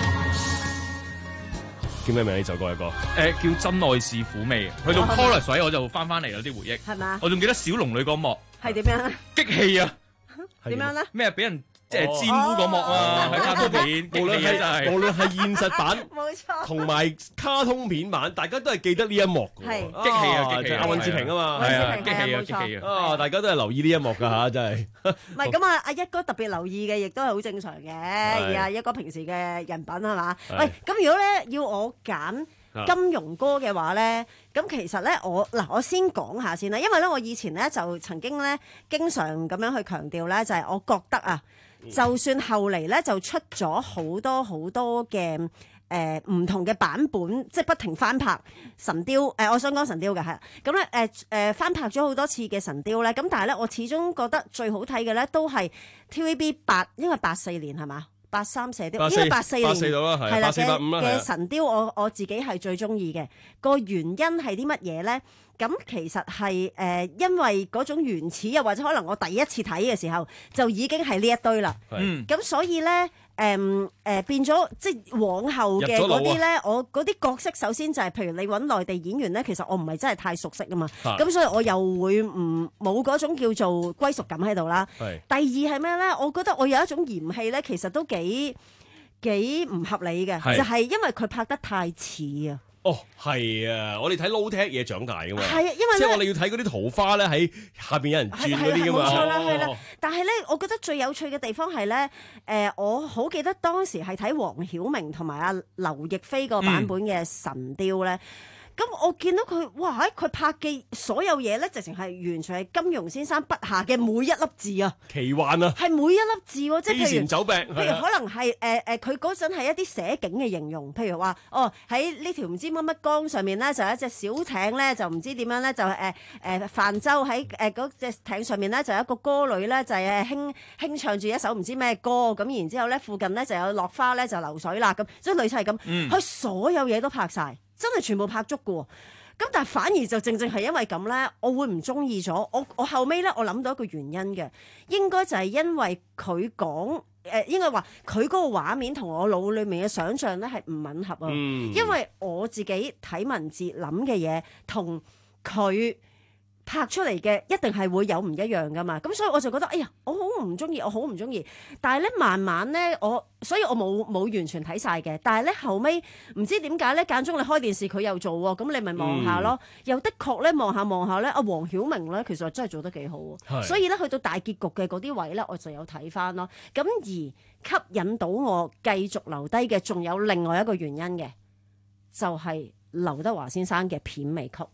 叫咩名呢首歌？一個誒叫真愛是苦味，去到 chorus 位我就翻翻嚟有啲回憶， 係嘛？ 我仲記得小龍女嗰幕係點樣？ 激氣啊！ 點樣咧？ 咩俾人即係玷污嗰幕啊？喺卡通片， 無論係真係無論係現實版， 冇錯， 同埋卡通片版，大家都係記得呢一幕嘅。 係激氣啊！激氣啊！ 阿尹志平啊嘛， 係啊， 尹志激氣啊！ 平係啊冇錯激氣啊！ 啊，大家都係留意呢一幕㗎嚇，真係。 唔係咁啊！阿一哥特別留意嘅，亦都係好正常嘅。而阿一哥平時嘅人品係嘛？喂，咁如果咧要我揀金庸歌嘅話咧，咁其實咧我嗱我先講下先啦，因為咧我以前咧就曾經咧經常咁樣去強調咧，就係、是、我覺得啊，就算後嚟咧就出咗好多好多嘅誒唔同嘅版本，即係不停翻拍神雕誒、呃，我想講神雕嘅係咁咧誒誒翻拍咗好多次嘅神雕咧，咁但係咧我始終覺得最好睇嘅咧都係 T V B 八，因為八四年係嘛？八三射雕，應該八四年，係啦嘅嘅神雕，我我自己係最中意嘅。個原因係啲乜嘢咧？咁其實係誒、呃，因為嗰種原始，又或者可能我第一次睇嘅時候就已經係呢一堆啦。嗯，咁所以咧誒誒變咗，即係往後嘅嗰啲咧，我嗰啲角色首先就係、是，譬如你揾內地演員咧，其實我唔係真係太熟悉啊嘛。咁所以我又會唔冇嗰種叫做歸屬感喺度啦。第二係咩咧？我覺得我有一種嫌棄咧，其實都幾幾唔合理嘅，就係、是、因為佢拍得太似啊。 哦，係啊！我哋睇 low tech 嘢長大噶嘛， 係啊，因為即係我哋要睇嗰啲桃花咧喺下邊有人轉嗰啲噶嘛。 冇錯啦，係啦。但係咧，我覺得最有趣嘅地方係咧，誒、呃，我好記得當時係睇黃曉明同埋阿劉亦菲個版本嘅神雕咧。咁、嗯、我見到佢，哇！佢拍嘅所有嘢咧，直情係完全係金庸先生筆下嘅每一粒字啊， 奇幻啊， 係每一粒字喎，即係譬如走病， 譬如可能係誒誒，佢嗰陣係一啲寫景嘅形容，譬如話哦喺呢條唔知乜乜江上面咧，就有一隻小艇咧，就唔知點樣咧，就誒誒泛舟喺誒嗰隻艇上面咧，就有一個歌女咧，就係輕輕唱住一首唔知咩歌，咁然之後咧附近咧就有落花咧就流水啦，咁即係類似係咁，佢、嗯、所有嘢都拍晒。真係全部拍足嘅喎，咁但係反而就正正係因為咁咧，我會唔中意咗。我我後尾咧，我諗到一個原因嘅，應該就係因為佢講誒，應該話佢嗰個畫面同我腦裡面嘅想像咧係唔吻合啊。嗯、因為我自己睇文字諗嘅嘢同佢拍出嚟嘅一定係會有唔一樣噶嘛，咁所以我就覺得，哎呀，我好唔中意，我好唔中意。但係咧，慢慢咧，我所以我冇冇完全睇晒嘅。但係咧，後尾唔知點解咧，間中你開電視佢又做喎，咁你咪望下咯。嗯、又的確咧，望下望下咧，阿黃曉明咧，其實真係做得幾好喎。所以咧，去到大結局嘅嗰啲位咧，我就有睇翻咯。咁而吸引到我繼續留低嘅，仲有另外一個原因嘅，就係、是、劉德華先生嘅片尾曲。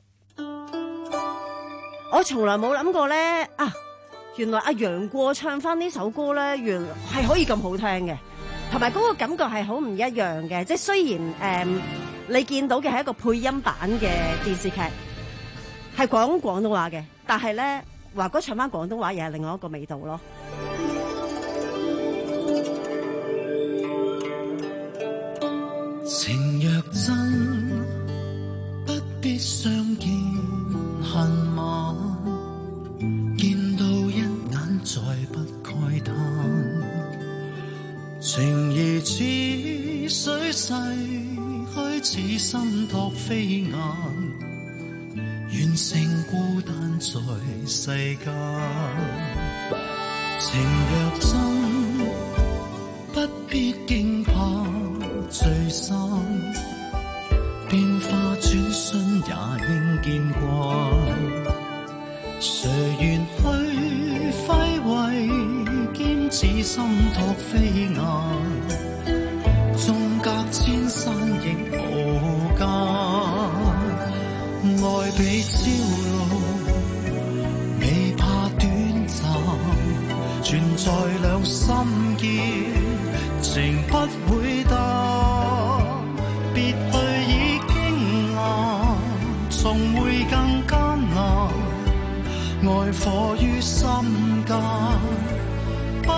我從來冇諗過咧啊！原來阿楊過唱翻呢首歌咧，原來係可以咁好聽嘅，同埋嗰個感覺係好唔一樣嘅。即係雖然誒、嗯，你見到嘅係一個配音版嘅電視劇，係講廣東話嘅，但係咧華哥唱翻廣東話又係另外一個味道咯。 情若真，不必相見恨晚，見到一眼再不慨嘆，情義似水逝去，似心託飛雁，願勝孤單在世間。情若真，不必驚怕聚散，變化轉瞬也應見慣，誰願去揮慧，兼此心託飛雁，縱隔千山亦無間，愛比朝露，未怕短暫，存在兩心間，情不會淡，別去已經難，重會更艱難，愛火於心間不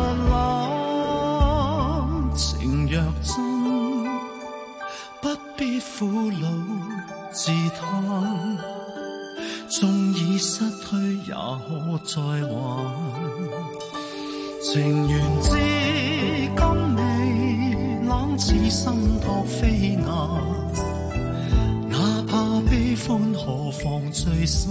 冷，情若真，不必苦惱自嘆，縱已失去也可再還，情緣至今未仿似心撲飛蛾，哪怕悲歡何妨最深。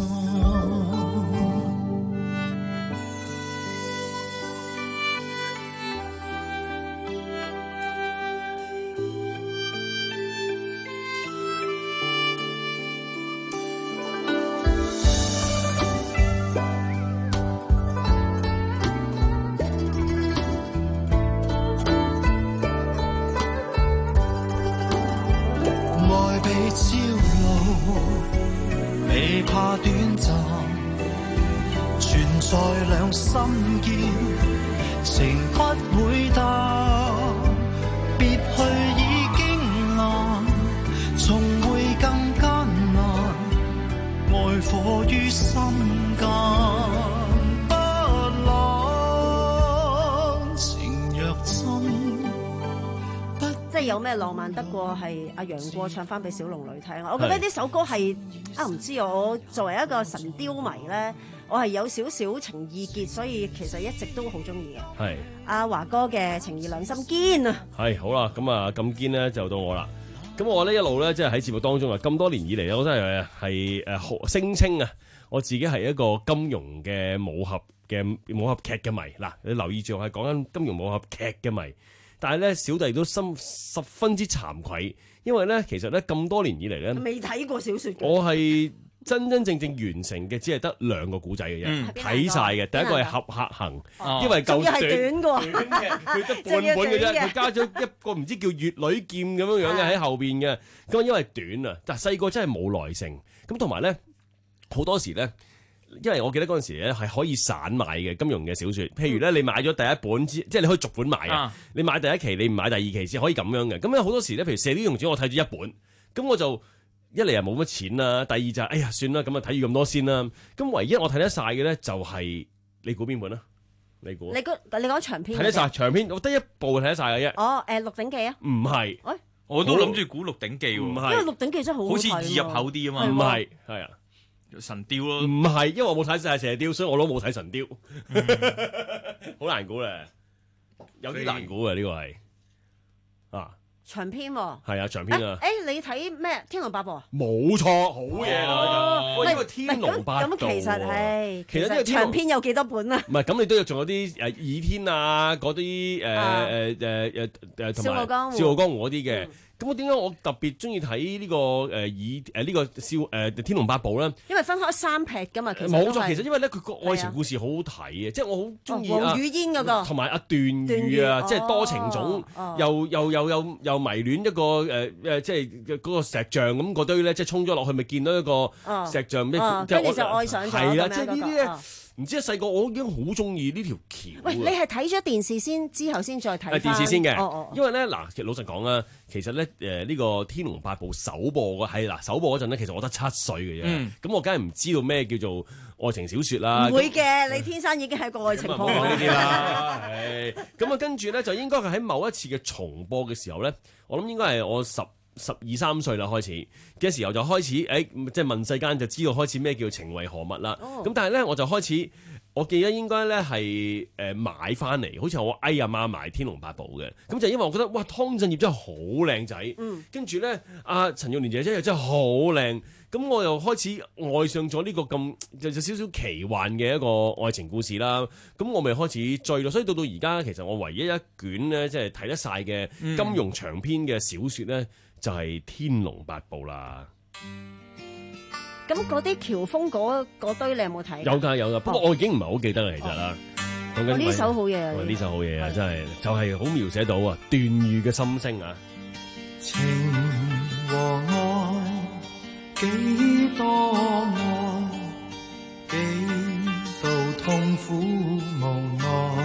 有咩浪漫得過係阿楊過唱翻俾小龍女聽？我覺得呢首歌係啊，唔知我作為一個神雕迷咧，我係有少少情意結，所以其實一直都好中意嘅。係阿華哥嘅情義兩心堅啊！係好啦，咁啊咁堅咧就到我啦。咁我呢一路咧即係喺節目當中啊，咁多年以嚟咧，我真係係誒聲稱啊，我自己係一個金庸嘅武俠嘅武俠劇嘅迷。嗱，你留意住我係講緊金庸武俠劇嘅迷。但係咧，小弟都心十分之慚愧，因為咧，其實咧咁多年以嚟咧，未睇過小説嘅。我係真真正正完成嘅，只係得兩個古仔嘅啫，睇晒嘅。第一個係《俠客行》，因為夠短嘅，佢得半本嘅啫，佢加咗一個唔知叫乙女劍咁樣樣嘅喺後邊嘅。咁因為短啊，但係細個真係冇耐性。咁同埋咧，好多時咧。因為我記得嗰陣時咧係可以散買嘅金庸嘅小説，譬如咧你買咗第一本之，即係你可以逐本買嘅。啊、你買第一期，你唔買第二期先可以咁樣嘅。咁咧好多時咧，譬如《射雕英雄傳》，我睇咗一本，咁我就一嚟又冇乜錢啦，第二就係、哎呀算啦，咁啊睇住咁多先啦。咁唯一我睇得晒嘅咧就係你估邊本啊？你估？你估？你講長篇？睇得晒長篇，我得一部睇得晒嘅啫。哦，誒、呃《鹿鼎記》啊？唔係，誒，我都諗住估《鹿鼎記》喎，唔係，因為《鹿鼎記》真係好好似易入口啲啊嘛。唔係，係啊。神雕咯，唔係，因為我冇睇晒射雕，所以我都冇睇神雕，好難估咧，有啲難估嘅呢個係啊長篇喎，係啊長篇啊，誒你睇咩天龍八部啊？冇錯，好嘢啊！喂，呢個天龍八部咁其實係，其實呢個長篇有幾多本啊？唔係，咁你都有仲有啲誒倚天啊，嗰啲誒誒誒誒誒同埋笑傲江湖、笑傲江湖嗰啲嘅。咁我點解我特別中意睇呢個誒以誒呢個笑誒、呃、天龍八部咧？因為分開三劈噶嘛，其實冇錯。其實因為咧佢個愛情故事好好睇嘅，即係我好中意王語嫣嗰個，同埋阿段譽啊，即係多情種，哦、又又又又又迷戀一個誒誒、呃，即係嗰個石像咁嗰堆咧，即係衝咗落去，咪見到一個石像咩？跟住、哦、就愛上咗係啦，即係呢啲咧。唔知啊，細個我已經好中意呢條橋。喂，你係睇咗電視先，之後先再睇？係電視先嘅，哦哦、因為咧嗱，其實老實講啊，其實咧誒呢個《天龍八部》首播嘅係嗱首播嗰陣咧，其實我得七歲嘅啫。咁、嗯、我梗係唔知道咩叫做愛情小説啦。唔會嘅，那你天生已經係個愛情狂。呢啲啦，係咁啊，跟住咧就應該係喺某一次嘅重播嘅時候咧，我諗應該係我十。十二三歲啦，開始嘅時候就開始，誒、欸，即係問世間就知道開始咩叫情為何物啦。咁、oh. 但係咧，我就開始，我記得應該咧係誒買翻嚟，好似我哎阿媽買《天龍八部》嘅。咁就因為我覺得哇，湯鎮業真係好靚仔，嗯、跟住咧阿陳玉蓮姐姐又真係好靚，咁我又開始愛上咗呢個咁就有少少奇幻嘅一個愛情故事啦。咁我咪開始追咯。所以到到而家，其實我唯一一卷咧，即係睇得晒嘅金庸長篇嘅小説咧。嗯就係《天龍八部》啦。咁嗰啲喬峯嗰嗰堆，你有冇睇？有㗎有㗎，不過我已經唔係好記得啦，其實啦。講緊呢首好嘢啊！呢首好嘢啊，真係就係好描寫到啊段譽嘅心聲啊。情和愛幾多愛，幾度痛苦無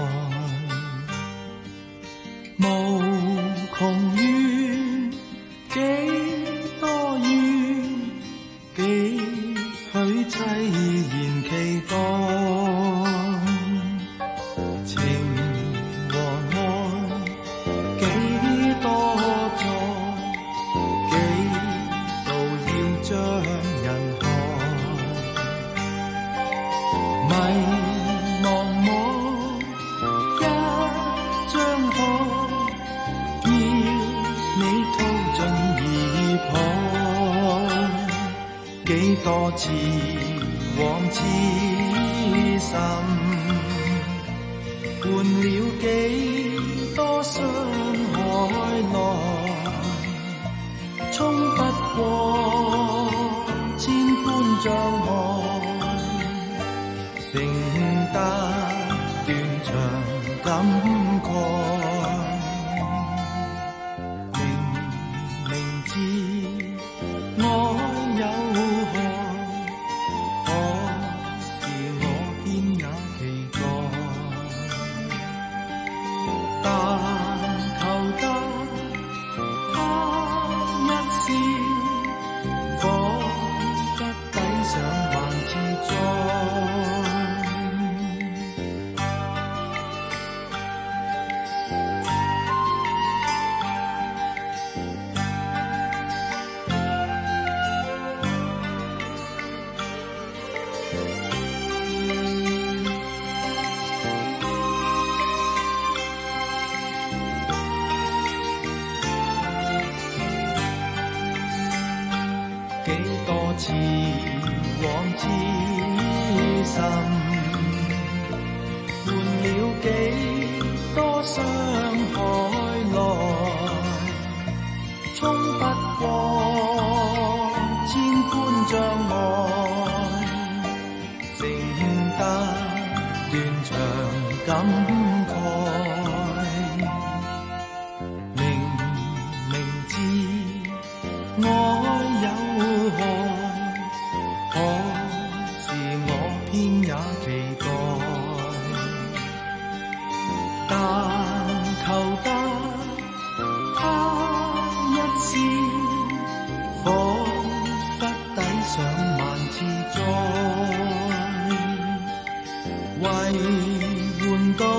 奈，無窮怨。幾多怨，幾許凄然期待，情和愛幾多載，幾度要將人害，迷茫夢一張開， 多次往痴心，換了幾多傷海浪，衝不過千般障礙，承得斷腸感慨。明明知愛有害，可是我偏也期待，但求得他一笑，彷彿抵上萬次災。幾多次往痴心，換了幾多傷海來，衝不過千般障礙，承得斷腸感慨。明明知愛有害，可是我偏也期待，但求得他一笑，彷彿抵上萬次災，為換到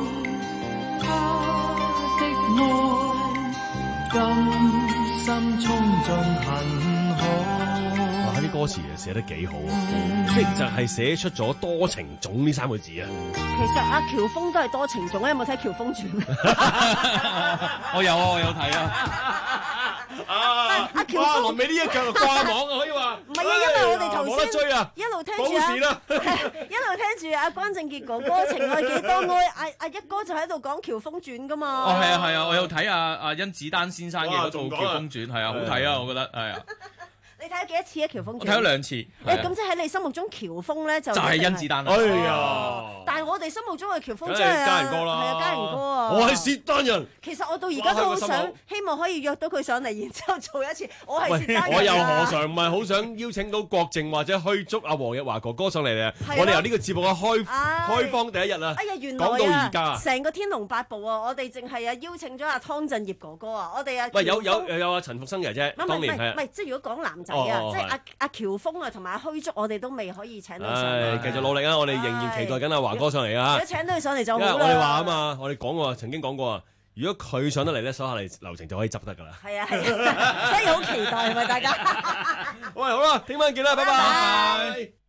他的愛，甘心衝進恨海。 哇！啲歌詞啊寫得幾好啊，即係就係寫出咗多情種呢三個字啊。 其實阿喬峰都係多情種啊！有冇睇《喬峰傳》？ 我有啊，我有睇啊。 啊！ 阿喬哇！ 峰臨尾呢一腳就掛網啊，可以話。 唔係啊，因為我哋頭冇得追啊先一路聽住冇事啦一路聽住阿關正傑哥哥情愛幾多愛，阿阿一哥就喺度講《喬峰傳》噶嘛。 哦，係啊，係啊，我有睇阿阿甄子丹先生嘅嗰套《 哇仲講啊喬峰傳》，係啊，好睇啊，我覺得係啊。 你睇咗幾多次啊？喬峰傳我睇咗兩次。 誒， 係啊咁即係喺你心目中喬峰咧就就係一定甄子丹啦。 哎呀哦但係我哋心目中嘅喬峰梗係真係家人歌啦， 係啊，家人歌啊。 我係薛丹人。 其實我到而家都好想哇開個心口希望可以約到佢上嚟，然之後做一次。我係薛喂， 丹人啊我又何嘗唔係好想邀請到郭靖或者虛竹阿黃日華哥哥上嚟咧？ 係咯我哋由呢個節目嘅開唉開方第一日啦， 哎呀，原來講到而家啊，成個天龍八部啊，我哋淨係啊邀請咗阿湯鎮業哥哥啊，我哋啊喂，有喬峰有有阿陳福生嘅啫， 唔係唔當年係係唔係，即係如果講男仔哦啊， 哦係即係阿阿喬峰啊，同埋阿虛竹，我哋都未可以請到上唉， 嚟。 繼續努力啊！我哋仍然期待緊阿華哥上嚟啊如果！請到佢上嚟就好啦。 因為我哋話啊嘛，我哋講過，曾經講過啊，如果佢上得嚟咧，手下嚟流程就可以執得噶啦。 係啊係啊，所以好期待係咪大家？ 喂，好啦，聽晚見啦，拜拜。